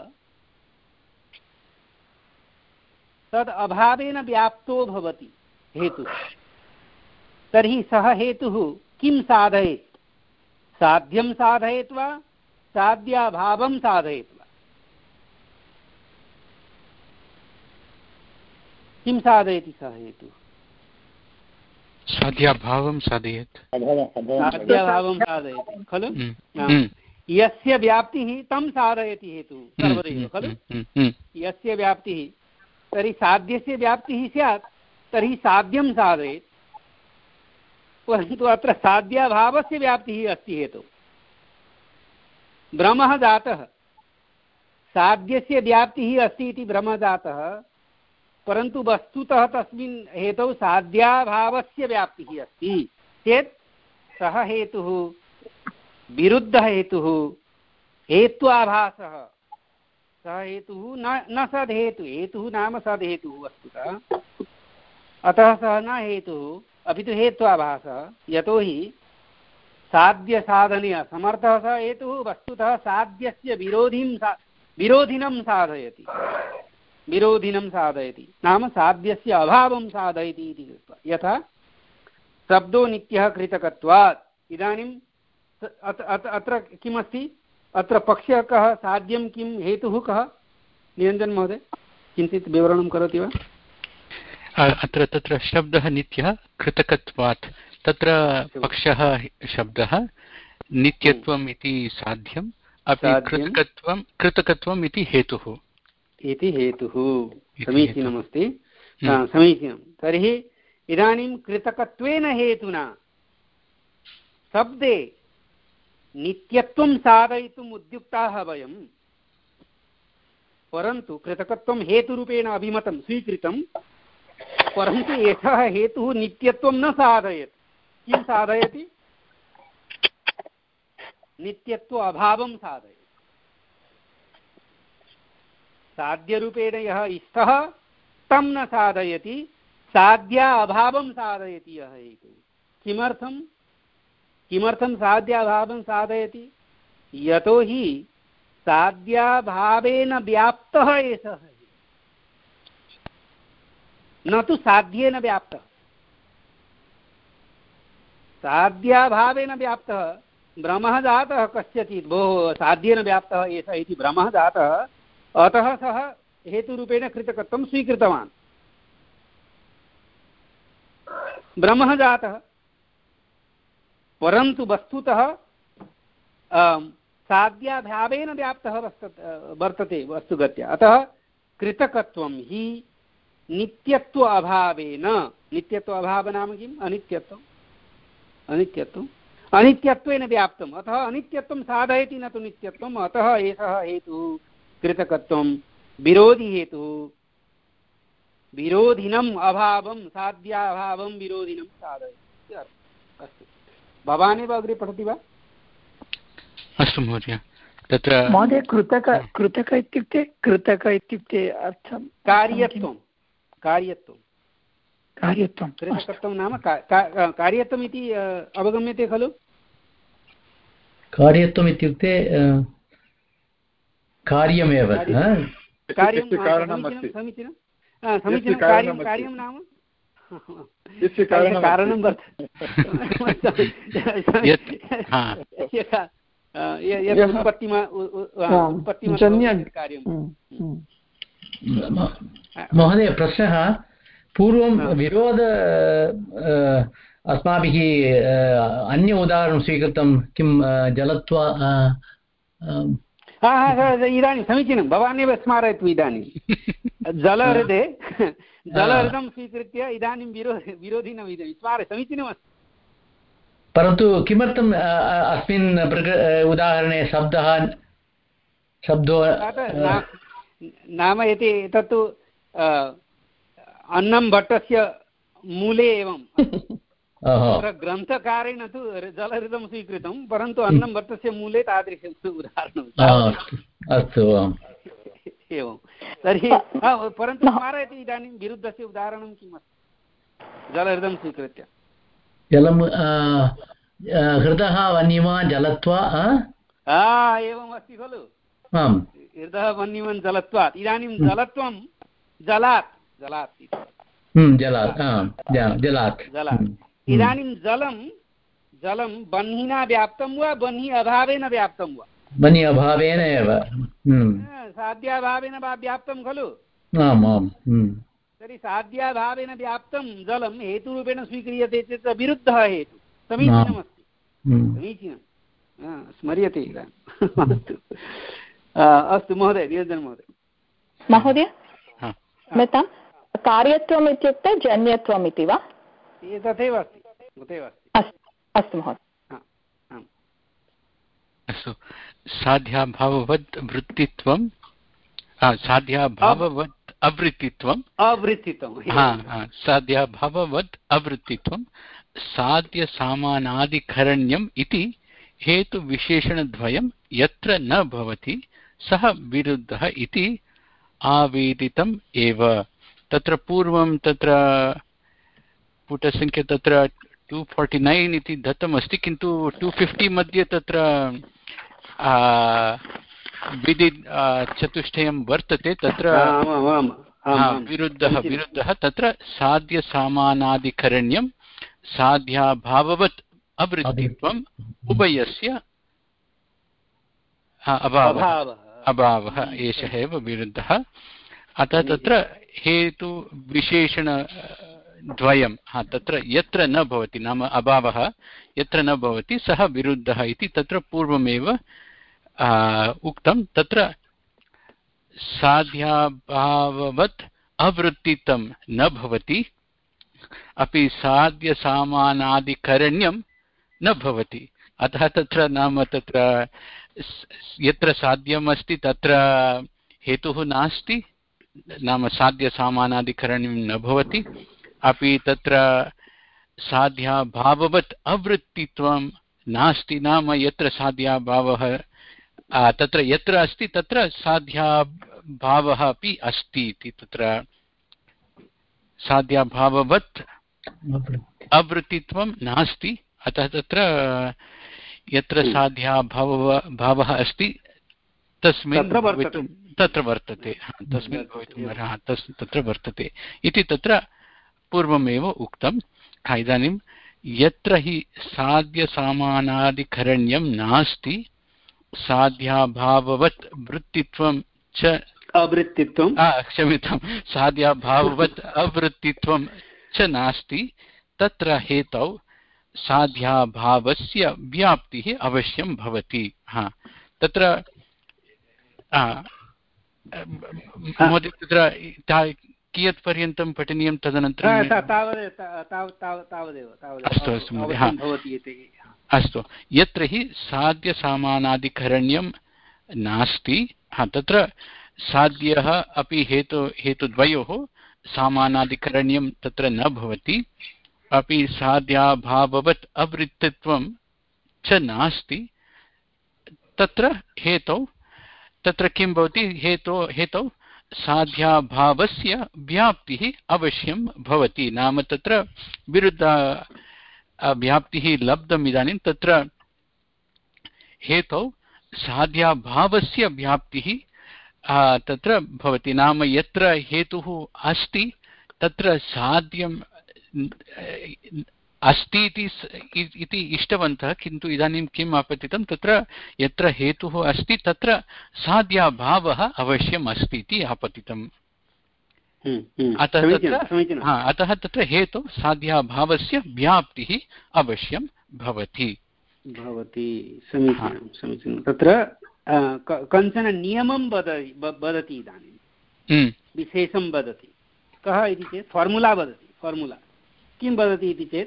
तद् अभावेन व्याप्तो भवति हेतुः, तर्हि सः हेतुः किं साधयेत्? साध्यं साधयेत् वा साध्याभावं साधयेत् वा? किं साधयति सः हेतुः? साध्याभावं साधयेत्। साध्याभावं साधयति खलु। यस्य व्याप्तिः तं साधयति हेतुः सर्वदैव खलु। यस्य व्याप्तिः, तर्हि साध्यस्य व्याप्तिः स्यात् तर्हि साध्यं साधयेत्, परन्तु अत्र साध्याभावस्य व्याप्तिः अस्ति हेतुः। भ्रमः जातः, साध्यस्य व्याप्तिः अस्ति इति भ्रमः जातः, परन्तु वस्तुतः तस्मिन् हेतौ साध्याभावस्य व्याप्तिः अस्ति चेत् सः हेतुः विरुद्धः हेतुः हेत्वाभासः, सः हेतुः न न सद्हेतुः। हेतुः नाम सद्हेतुः वस्तुतः, अतः सः न हेतुः अपि तु हेत्वाभासः। यतोहि साध्यसाधने असमर्थः सः हेतुः वस्तुतः साध्यस्य विरोधिं सा विरोधिनं साधयति विरोधिनं साधयति नाम साध्यस्य अभावं साधयति इति कृत्वा। यथा शब्दो नित्यः कृतकत्वात्। इदानीं अत्र किमस्ति? अत्र पक्षः कः, साध्यं किं, हेतुः कः? निरञ्जन महोदय किञ्चित् विवरणं करोति वा? अत्र तत्र शब्दः नित्यः कृतकत्वात्, तत्र पक्षः शब्दः, नित्यत्वम् इति साध्यम्, अपि कृतकत्वं कृतकत्वम् इति हेतुः इति हेतुः। समीचीनमस्ति, समीचीनं। तर्हि इदानीं कृतकत्वेन हेतुना शब्दे नित्यत्वं साधयितुम् उद्युक्ताः वयं, परन्तु कृतकत्वं हेतुरूपेण अभिमतं स्वीकृतं, परन्तु एषः हेतुः नित्यत्वं न साधयति। किं साधयति? नित्यत्व अभावं साधयति। साध्यरूपेण यः इष्टः तं न साधयति, साध्या अभावं साधयति यः हेतुः। किमर्थं किमर्थं साध्याभावं साधयति? यतोहि साध्याभावेन व्याप्तः एषः, न तु साध्येन व्याप्तः। साध्याभावेन व्याप्तः भ्रमः जातः कस्यचित्, भोः साध्येन व्याप्तः एषः इति भ्रमः जातः, अतः सः हेतुरूपेण कृतकत्वं स्वीकृतवान्। भ्रमः जातः, परन्तु वस्तुतः साध्याभावेन व्याप्तः वर्तते वस्तुगत्या। अतः कृतकत्वं हि नित्यत्व अभावेन, नित्यत्व अभाव नाम किम्? अनित्यत्वम् अनित्यत्वम् अनित्यत्वेन व्याप्तम्। अतः अनित्यत्वं साधयति न तु नित्यत्वम्। अतः एषः हेतुः कृतकत्वं विरोधि हेतुः, विरोधिनम् अभावं साध्याभावं विरोधिनं साधयति। अस्तु, भवान् एव अग्रे पठति वा? अस्तु महोदय। तत्र महोदय कृतक कृतक इत्युक्ते कृतक इत्युक्ते अर्थं कार्यत्वं कार्यत्वं कार्यत्वं कृतकत्वं नाम कार्यत्वम् इति अवगम्यते खलु? कार्यत्वम् इत्युक्ते कार्यमेव, कार्यं समीचीनं समीचीनं कार्यं कार्यं नाम कारणं वर्तते। महोदय प्रश्नः, पूर्वं विरोध अस्माभिः अन्य उदाहरणं स्वीकृतं, किं जलत्वा? इदानीं समीचीनं, भवानेव स्मारयतु। इदानीं जलहृदे जलहृदं स्वीकृत्य इदानीं विरो विरोधिनं स्मारय, समीचीनमस्ति। परन्तु किमर्थम् अस्मिन् उदाहरणे शब्दः शब्दो नाम यदि तत्तु अन्नं भट्टस्य मूले एवं तत्र ग्रन्थकारेण तु जलहृदं स्वीकृतं, परन्तु अन्नं भट्टस्य मूले तादृशम् उदाहरणम् अस्तु एवं। तर्हि परन्तु स्मारयति इदानीं विरुद्धस्य उदाहरणं किम् अस्ति जलहृदं स्वीकृत्य? जलं हृदः वन्यमा जलत्वा एवम् अस्ति खलु, हृदः वन्यमन् जलत्वात्। इदानीं जलत्वं जलात् जलात् जलात् जलात् जलात् इदानीं जलं जलं बह्निना व्याप्तं वा बह्निः अभावेन व्याप्तं वा? बह्निः अभावेन एव, साध्याभावेन वा व्याप्तं खलु। आम् आम्। तर्हि साध्याभावेन व्याप्तं जलं हेतुरूपेण स्वीक्रियते चेत् विरुद्धः हेतु समीचीनमस्ति, समीचीनं स्मर्यते इदानीम्। अस्तु अस्तु महोदय, निरञ्जन महोदय। महोदय क्षम्यतां, कार्यत्वम् इत्युक्ते जन्यत्वम् इति वा? तथैव अस्ति, तथैव अस्ति। अस्तु महोदय। अस्तु, साध्याभाववद् वृत्तित्वं, साध्याभाववद् अवृत्तित्वम् अवृत्तित्वं साध्याभाववद् अवृत्तित्वं साध्यसामानादिकरण्यम् इति हेतुविशेषणद्वयं यत्र न भवति सः विरुद्धः इति आवेदितम् एव। तत्र पूर्वं तत्र पुटसङ्ख्या तत्र टु फोर्टि नैन् इति दत्तमस्ति, किन्तु टु फिफ्टि मध्ये तत्र विधि चतुष्टयं वर्तते, तत्र विरुद्धः विरुद्धः तत्र साध्यसामानादिकरण्यं साध्याभाववत् अवृत्तित्वम् उभयस्य अभावः अभावः एषः एव विरुद्धः। अतः तत्र हेतुविशेषणद्वयं तत्र यत्र न भवति, नाम अभावः यत्र न भवति सः विरुद्धः इति तत्र पूर्वमेव उक्तं। तत्र साध्याभाववत् अवृत्तित्वं न भवति, अपि साध्यसामानादिकरण्यं न भवति। अतः तत्र नाम तत्र यत्र साध्यम् अस्ति तत्र हेतुः नास्ति, नाम साध्यसामानादिकरण्यं न भवति, अपि तत्र साध्याभाववत् अवृत्तित्वं नास्ति, नाम यत्र साध्याभावः तत्र यत्र अस्ति तत्र साध्याभावः अपि अस्ति इति तत्र साध्याभाववत् अवृत्तित्वं नास्ति। अतः तत्र यत्र साध्याभावः भावः अस्ति तस्मिन् भवितुं तत्र वर्तते, तस्मिन् भवितुम् अर्हः तत्र वर्तते इति तत्र पूर्वमेव उक्तम्। इदानीं यत्र हि साध्यसामानादिकरण्यं नास्ति साध्याभाववत् वृत्तित्वं च अवृत्तित्वं क्षम्यतां साध्याभाववत् अवृत्तित्वं च नास्ति, तत्र हेतौ साध्याभावस्य व्याप्तिः अवश्यं भवति। हा तत्र महोदय तत्र कियत् पर्यन्तं पठनीयं तदनन्तरं? अस्तु अस्तु महोदय, अस्तु। यत्र हि साध्यसामानादिकरण्यं नास्ति, हा तत्र साध्यः अपि हेतु हेतुद्वयोः सामानादिकरण्यं तत्र न भवति, अपि साध्याभाववत् अवृत्तित्वं च नास्ति, तत्र हेतौ तत्र किं भवति? हेतो हेतौ साध्याभावस्य व्याप्तिः अवश्यं भवति, नाम तत्र विरुद्ध व्याप्तिः लब्धम्। इदानीं तत्र हेतौ साध्याभावस्य व्याप्तिः तत्र भवति, नाम यत्र हेतुः अस्ति तत्र साध्यं अस्ति इति इष्टवन्तः, किन्तु इदानीं किम् आपतितं? तत्र यत्र हेतुः अस्ति तत्र साध्याभावः अवश्यम् अस्ति इति आपतितम्। अतः तत्र अतः तत्र हेतु साध्याभावस्य व्याप्तिः अवश्यं भवति भवति समीचीनं समीचीनं। तत्र कञ्चन नियमं वदति, इदानीं विशेषं वदति। कः इति चेत् फार्मुला वदति। फार्मुला किं वदति इति चेत्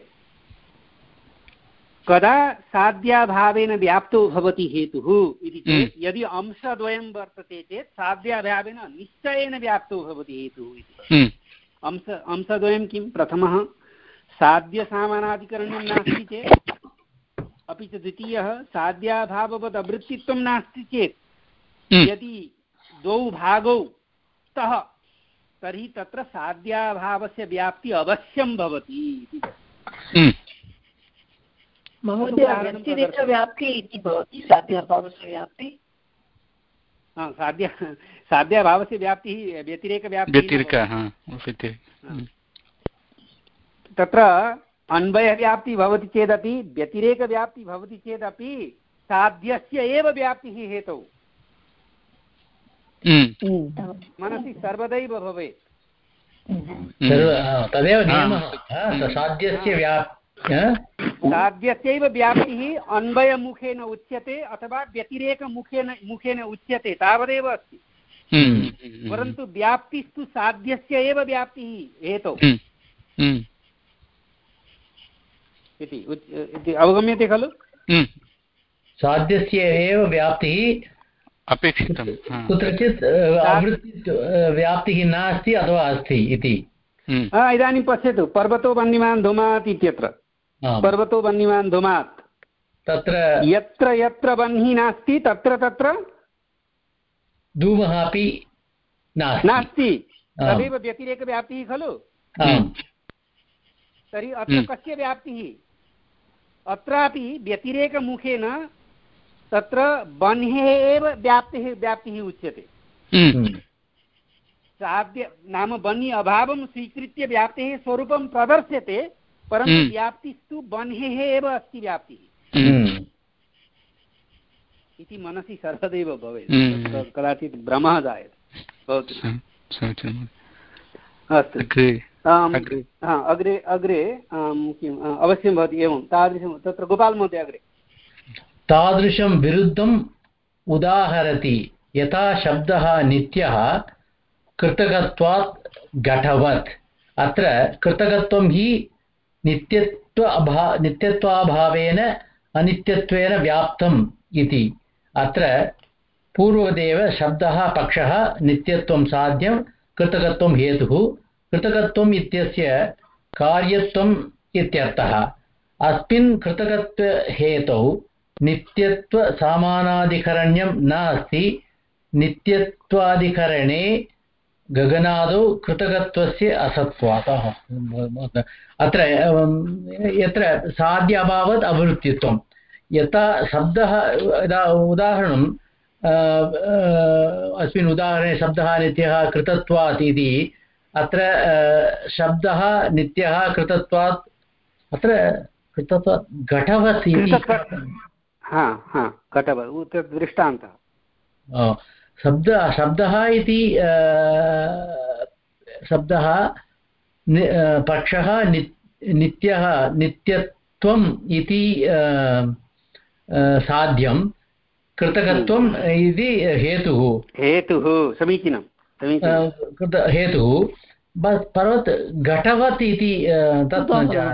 कदा साध्याभावेन व्याप्तो भवति हेतुः इति चेत् यदि अंशद्वयं वर्तते चेत् साध्याभावेन निश्चयेन व्याप्तो भवति हेतुः इति। अंश अंशद्वयं किं प्रथमः साध्यसामानाधिकरण्यं नास्ति चेत् अपि च द्वितीयः साध्याभाववद् अवृत्तित्वं नास्ति चेत् यदि द्वौ भागौ स्तः तर्हि तत्र साध्याभावस्य व्याप्ति अवश्यं भवति। महोदय व्यतिरेकव्याप्ति इति भवति साध्याभावस्य व्याप्ति। साध्य साध्याभावस्य व्याप्तिः व्यतिरेकव्याप्तिः तत्र अन्वयव्याप्तिः भवति चेदपि व्यतिरेकव्याप्तिः भवति चेदपि साध्यस्य एव व्याप्तिः हेतौ मनसि सर्वदैव भवेत्। तदेव नियमः साध्यस्य साध्यस्यैव व्याप्तिः अन्वयमुखेन उच्यते अथवा व्यतिरेकमुखेन मुखेन उच्यते तावदेव अस्ति। परन्तु व्याप्तिस्तु साध्यस्य एव व्याप्तिः हेतौ इति अवगम्यते खलु। साध्यस्य एव व्याप्तिः अपेक्षितं कुत्रचित् व्याप्तिः नास्ति अथवा अस्ति इति। इदानीं पश्यतु पर्वतो वह्निमान् धूमात् इत्यत्र पर्वतो वह्निमान् धूमात् तत्र यत्र यत्र वह्निः नास्ति तत्र तत्र धूमः अपि नास्ति तदेव व्यतिरेकव्याप्तिः खलु। तर्हि अत्र कस्य व्याप्तिः अत्रापि व्यतिरेकमुखेन तत्र बह्नेः एव व्याप्तिः व्याप्तिः उच्यते। साध्य नाम बह्नि अभावं स्वीकृत्य व्याप्तेः स्वरूपं प्रदर्श्यते परन्तु व्याप्तिस्तु बह्नेः एव अस्ति व्याप्तिः इति मनसि सर्वदैव भवेत्। कदाचित् भ्रमः जायते भवतु। अस्तु अग्रे अग्रे किम् अवश्यं भवति एवं तादृशं तत्र गोपालमहोदय अग्रे तादृशं विरुद्धम् उदाहरति यथा शब्दः नित्यः कृतकत्वात् घटवत्। अत्र कृतकत्वं हि नित्यत्व अभा नित्यत्वाभावेन अनित्यत्वेन व्याप्तम् इति। अत्र पूर्वदेव शब्दः पक्षः नित्यत्वं साध्यं कृतकत्वं हेतुः। कृतकत्वम् इत्यस्य कार्यत्वम् इत्यर्थः। अस्मिन् कृतकत्वहेतौ नित्यत्वसामानाधिकरण्यं नास्ति। नित्यत्वाधिकरणे गगनादौ कृतकत्वस्य असत्त्वात्। अत्र यत्र साध्य अभावात् अवृत्तित्वं यथा शब्दः उदाहरणं अस्मिन् उदाहरणे शब्दः नित्यः कृतत्वात् इति। अत्र शब्दः नित्यः कृतत्वात् अत्र कृतत्वात् घटवत् इति दृष्टान्तः। शब्द शब्दः इति शब्दः पक्षः नित्यः नित्यत्वम् इति साध्यं कृतकत्वम् इति हेतुः हेतुः समीचीनं हेतुः परवत् घटवत् इति तत्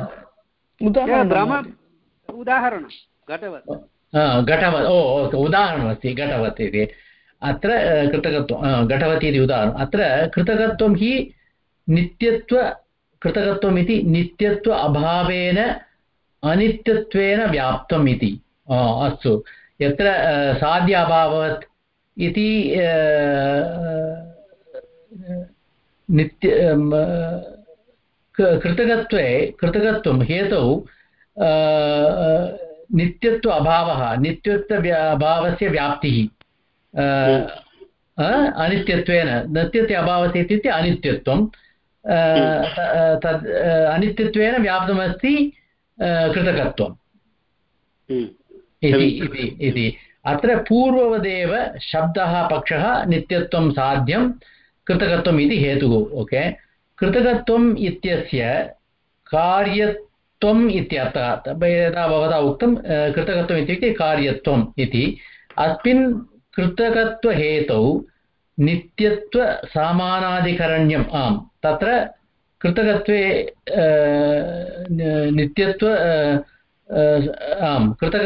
उदाहरणं घटवत् घटवत् ओ उदाहरणमस्ति घटवत् इति। अत्र कृतकत्वं घटवत् इति उदाहरणम्। अत्र कृतकत्वं हि नित्यत्व कृतकत्वम् इति नित्यत्व अभावेन अनित्यत्वेन व्याप्तम् इति। अस्तु यत्र साध्य अभावत् इति नित्य कृतकत्वे कृतकत्वं हेतौ नित्यत्व अभावः नित्यत्व अभावस्य व्याप्तिः अनित्यत्वेन नित्यत्व अभावस्य इत्युक्ते अनित्यत्वं तद् अनित्यत्वेन व्याप्तमस्ति कृतकत्वम् इति। अत्र पूर्ववदेव शब्दः पक्षः नित्यत्वं साध्यं कृतकत्वम् इति हेतुः। ओके कृतकत्वम् इत्यस्य कार्यत्वम् इत्यर्थः। यथा भवता उक्तं कृतकत्वम् इत्युक्ते कार्यत्वम् इति। अस्मिन् कृतकत्वहेतौ नित्यत्वसामानाधिकरण्यम् आम् तत्र कृतकत्वे नित्यत्व आम् कृतक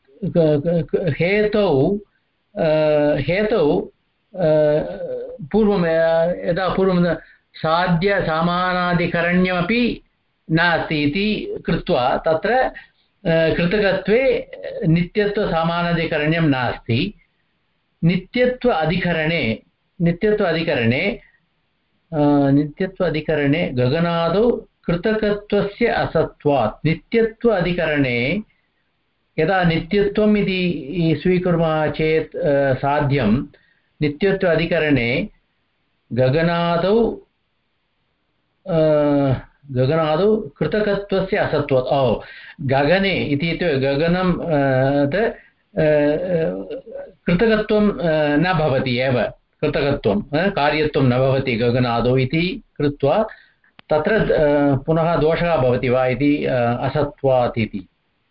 हेतौ हेतौ पूर्वं यदा पूर्वं साध्यसामानाधिकरण्यमपि नास्ति इति कृत्वा तत्र कृतकत्वे नित्यत्वसामानाधिकरण्यं नास्ति। नित्यत्व अधिकरणे नित्यत्व अधिकरणे नित्यत्व अधिकरणे गगनादौ कृतकत्वस्य असत्वात् नित्यत्व अधिकरणे यदा नित्यत्वम् इति स्वीकुर्मः चेत् साध्यं नित्यत्व अधिकरणे गगनादौ गगनादौ कृतकत्वस्य असत्वात् ओ गगने इति गगनं कृतकत्वं न भवति एव कृतकत्वं कार्यत्वं न भवति गगनादौ इति कृत्वा तत्र पुनः दोषः भवति वा इति असत्वात् इति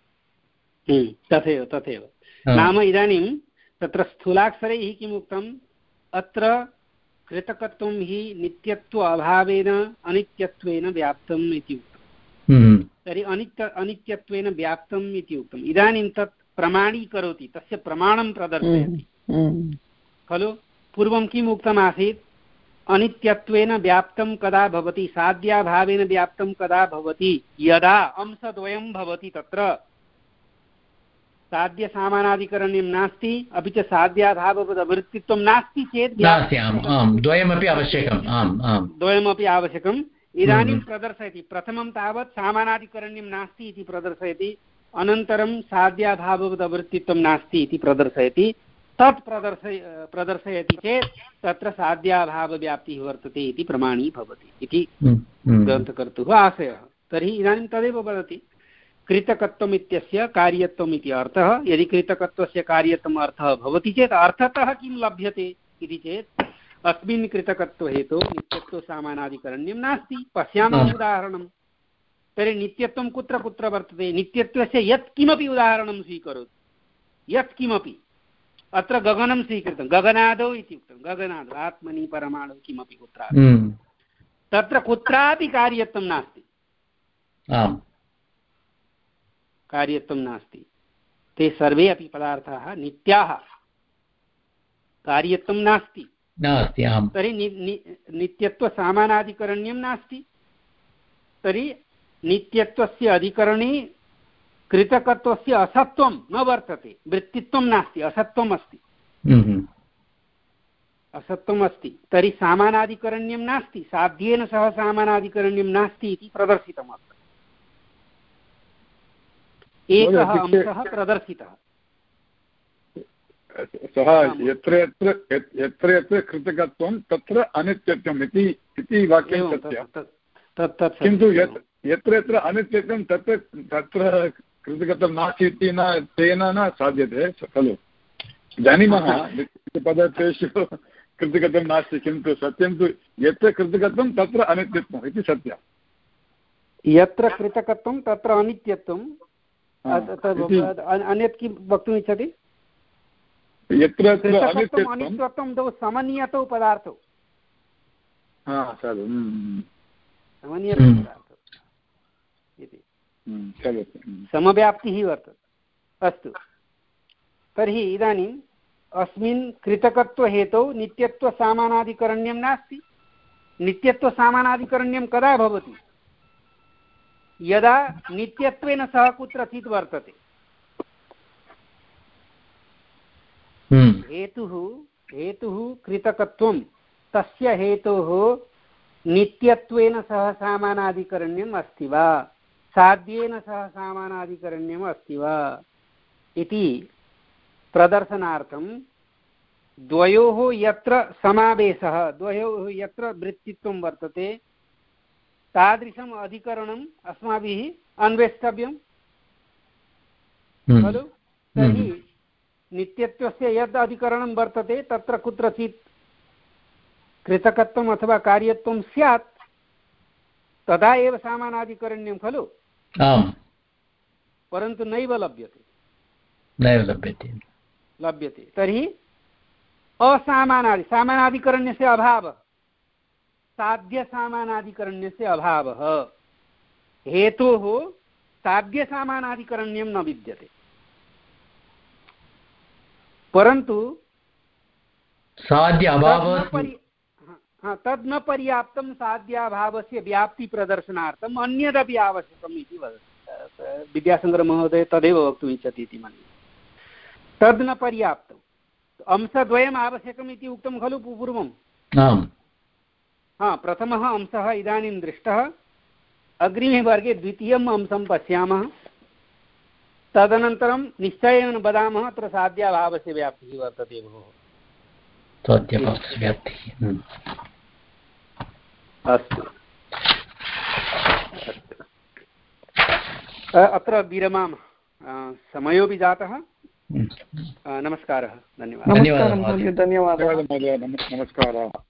तथैव तथैव नाम इदानीं तत्र स्थूलाक्षरैः किम् उक्तम् अत्र कृतकत्वं हि नित्यत्व अभावेन अनित्यत्वेन व्याप्तम् इति उक्तं। तर्हि अनित्य अनित्यत्वेन व्याप्तम् इति उक्तम्। इदानीं तत् प्रमाणीकरोति तस्य प्रमाणं प्रदर्शयति खलु। पूर्वं किम् उक्तमासीत् अनित्यत्वेन व्याप्तं कदा भवति साध्याभावेन व्याप्तं कदा भवति यदा अंशद्वयं भवति तत्र साध्यसामानाधिकरण्यं नास्ति अपि च साध्याभाववदवृत्तित्वं नास्ति चेत् द्वयमपि आवश्यकम् द्वयमपि आवश्यकम्। इदानीं प्रदर्शयति प्रथमं तावत् सामानाधिकरण्यं नास्ति इति प्रदर्शयति अनन्तरं साध्याभाववदवृत्तित्वं नास्ति इति प्रदर्शयति। तत् प्रदर्शय प्रदर्शयति चेत् तत्र साध्याभावव्याप्तिः वर्तते इति प्रमाणी भवति इति ग्रन्थकर्तुः आशयः। तर्हि इदानीं तदेव वदति कृतकत्वम् इत्यस्य कार्यत्वम् इति अर्थः। यदि कृतकत्वस्य कार्यत्वम् अर्थः भवति चेत् अर्थतः किं लभ्यते इति चेत् अस्मिन् कृतकत्वहेतोः नित्यत्वसामानाधिकरण्यं नास्ति। पश्यामः उदाहरणं। तर्हि नित्यत्वं कुत्र कुत्र वर्तते नित्यत्वस्य यत् किमपि उदाहरणं स्वीकरोतु यत् किमपि। अत्र गगनं स्वीकृतं गगनादौ इति उक्तं गगनादौ आत्मनि परमाणु किमपि कुत्रापि तत्र कुत्रापि कार्यत्वं नास्ति कार्यत्वं नास्ति। ते सर्वे अपि पदार्थाः नित्याः कार्यत्वं नास्ति नास्ति। तर्हि नि, नि, नित्यत्वसामानाधिकरण्यं नास्ति। तर्हि नित्यत्वस्य अधिकरणे कृतकत्वस्य असत्वं न वर्तते वृत्तित्वं नास्ति असत्वम् अस्ति असत्वम् अस्ति। तर्हि सामानाधिकरण्यं नास्ति साध्येन सह सामानाधिकरण्यं नास्ति इति प्रदर्शितम् अत्र एकः अंशः प्रदर्शितः। सः यत्र यत्र यत्र यत्र कृतकत्वं तत्र अनित्यत्वम् इति वाक्यं सत्यं। किन्तु यत्र यत्र अनित्यत्वं तत्र तत्र कृतकत्वं नास्ति इति न तेन न साध्यते खलु। जानीमः नित्यपदार्थेषु कृतकत्वं नास्ति किन्तु सत्यं तु यत्र कृतकत्वं तत्र अनित्यत्वम् इति सत्यं। यत्र कृतकत्वं तत्र अनित्यत्वं अन्यत् किं वक्तुम् इच्छति यत्र अनित्यत्वं द्वौ समन्वितौ पदार्थौ समन्वितौ पदार्थौ इति समव्याप्तिः वर्तते। अस्तु तर्हि इदानीम् अस्मिन् कृतकत्वहेतौ नित्यत्वसामानाधिकरण्यं नास्ति। नित्यत्वसामानाधिकरण्यं कदा भवति यदा नित्यत्वेन सह कुत्रचित् वर्तते। हेतुः हेतुः कृतकत्वं तस्य हेतोः नित्यत्वेन सह सामानाधिकरण्यम् अस्ति वा साध्येन सह सामानाधिकरण्यम् अस्ति वा इति प्रदर्शनार्थं द्वयोः यत्र समावेशः द्वयोः यत्र वृत्तित्वं वर्तते तादृशम् अधिकरणम् अस्माभिः अन्वेष्टव्यं खलु। तर्हि नित्यत्वस्य यद् अधिकरणं वर्तते तत्र कुत्रचित् कृतकत्वम् अथवा कार्यत्वं स्यात् तदा एव सामानाधिकरण्यं खलु। परन्तु नैव लभ्यते नैव लभ्यते लभ्यते। तर्हि असामानादि सामानाधिकरण्यस्य अभावः साध्यसामानाधिकरण्यस्य अभावः हेतोः साध्यसामानाधिकरण्यं न विद्यते। परन्तु साध्य अभावः हा तद् न पर्याप्तं साध्याभावस्य व्याप्तिप्रदर्शनार्थम् अन्यदपि आवश्यकम् इति वदति विद्यासागरमहोदय तदेव वक्तुम् इच्छति इति मन्ये तद् न पर्याप्तम् अंशद्वयम् आवश्यकम् इति उक्तं खलु पूर्वं हा प्रथमः अंशः इदानीं दृष्टः अग्रिमे वर्गे द्वितीयम् अंशं पश्यामः तदनन्तरं निश्चयेन वदामः अत्र साध्याभावस्य व्याप्तिः वर्तते भोः अस्तु अत्र विरमामः समयोपि जातः नमस्कारः धन्यवादः धन्यवादः नमस्कारः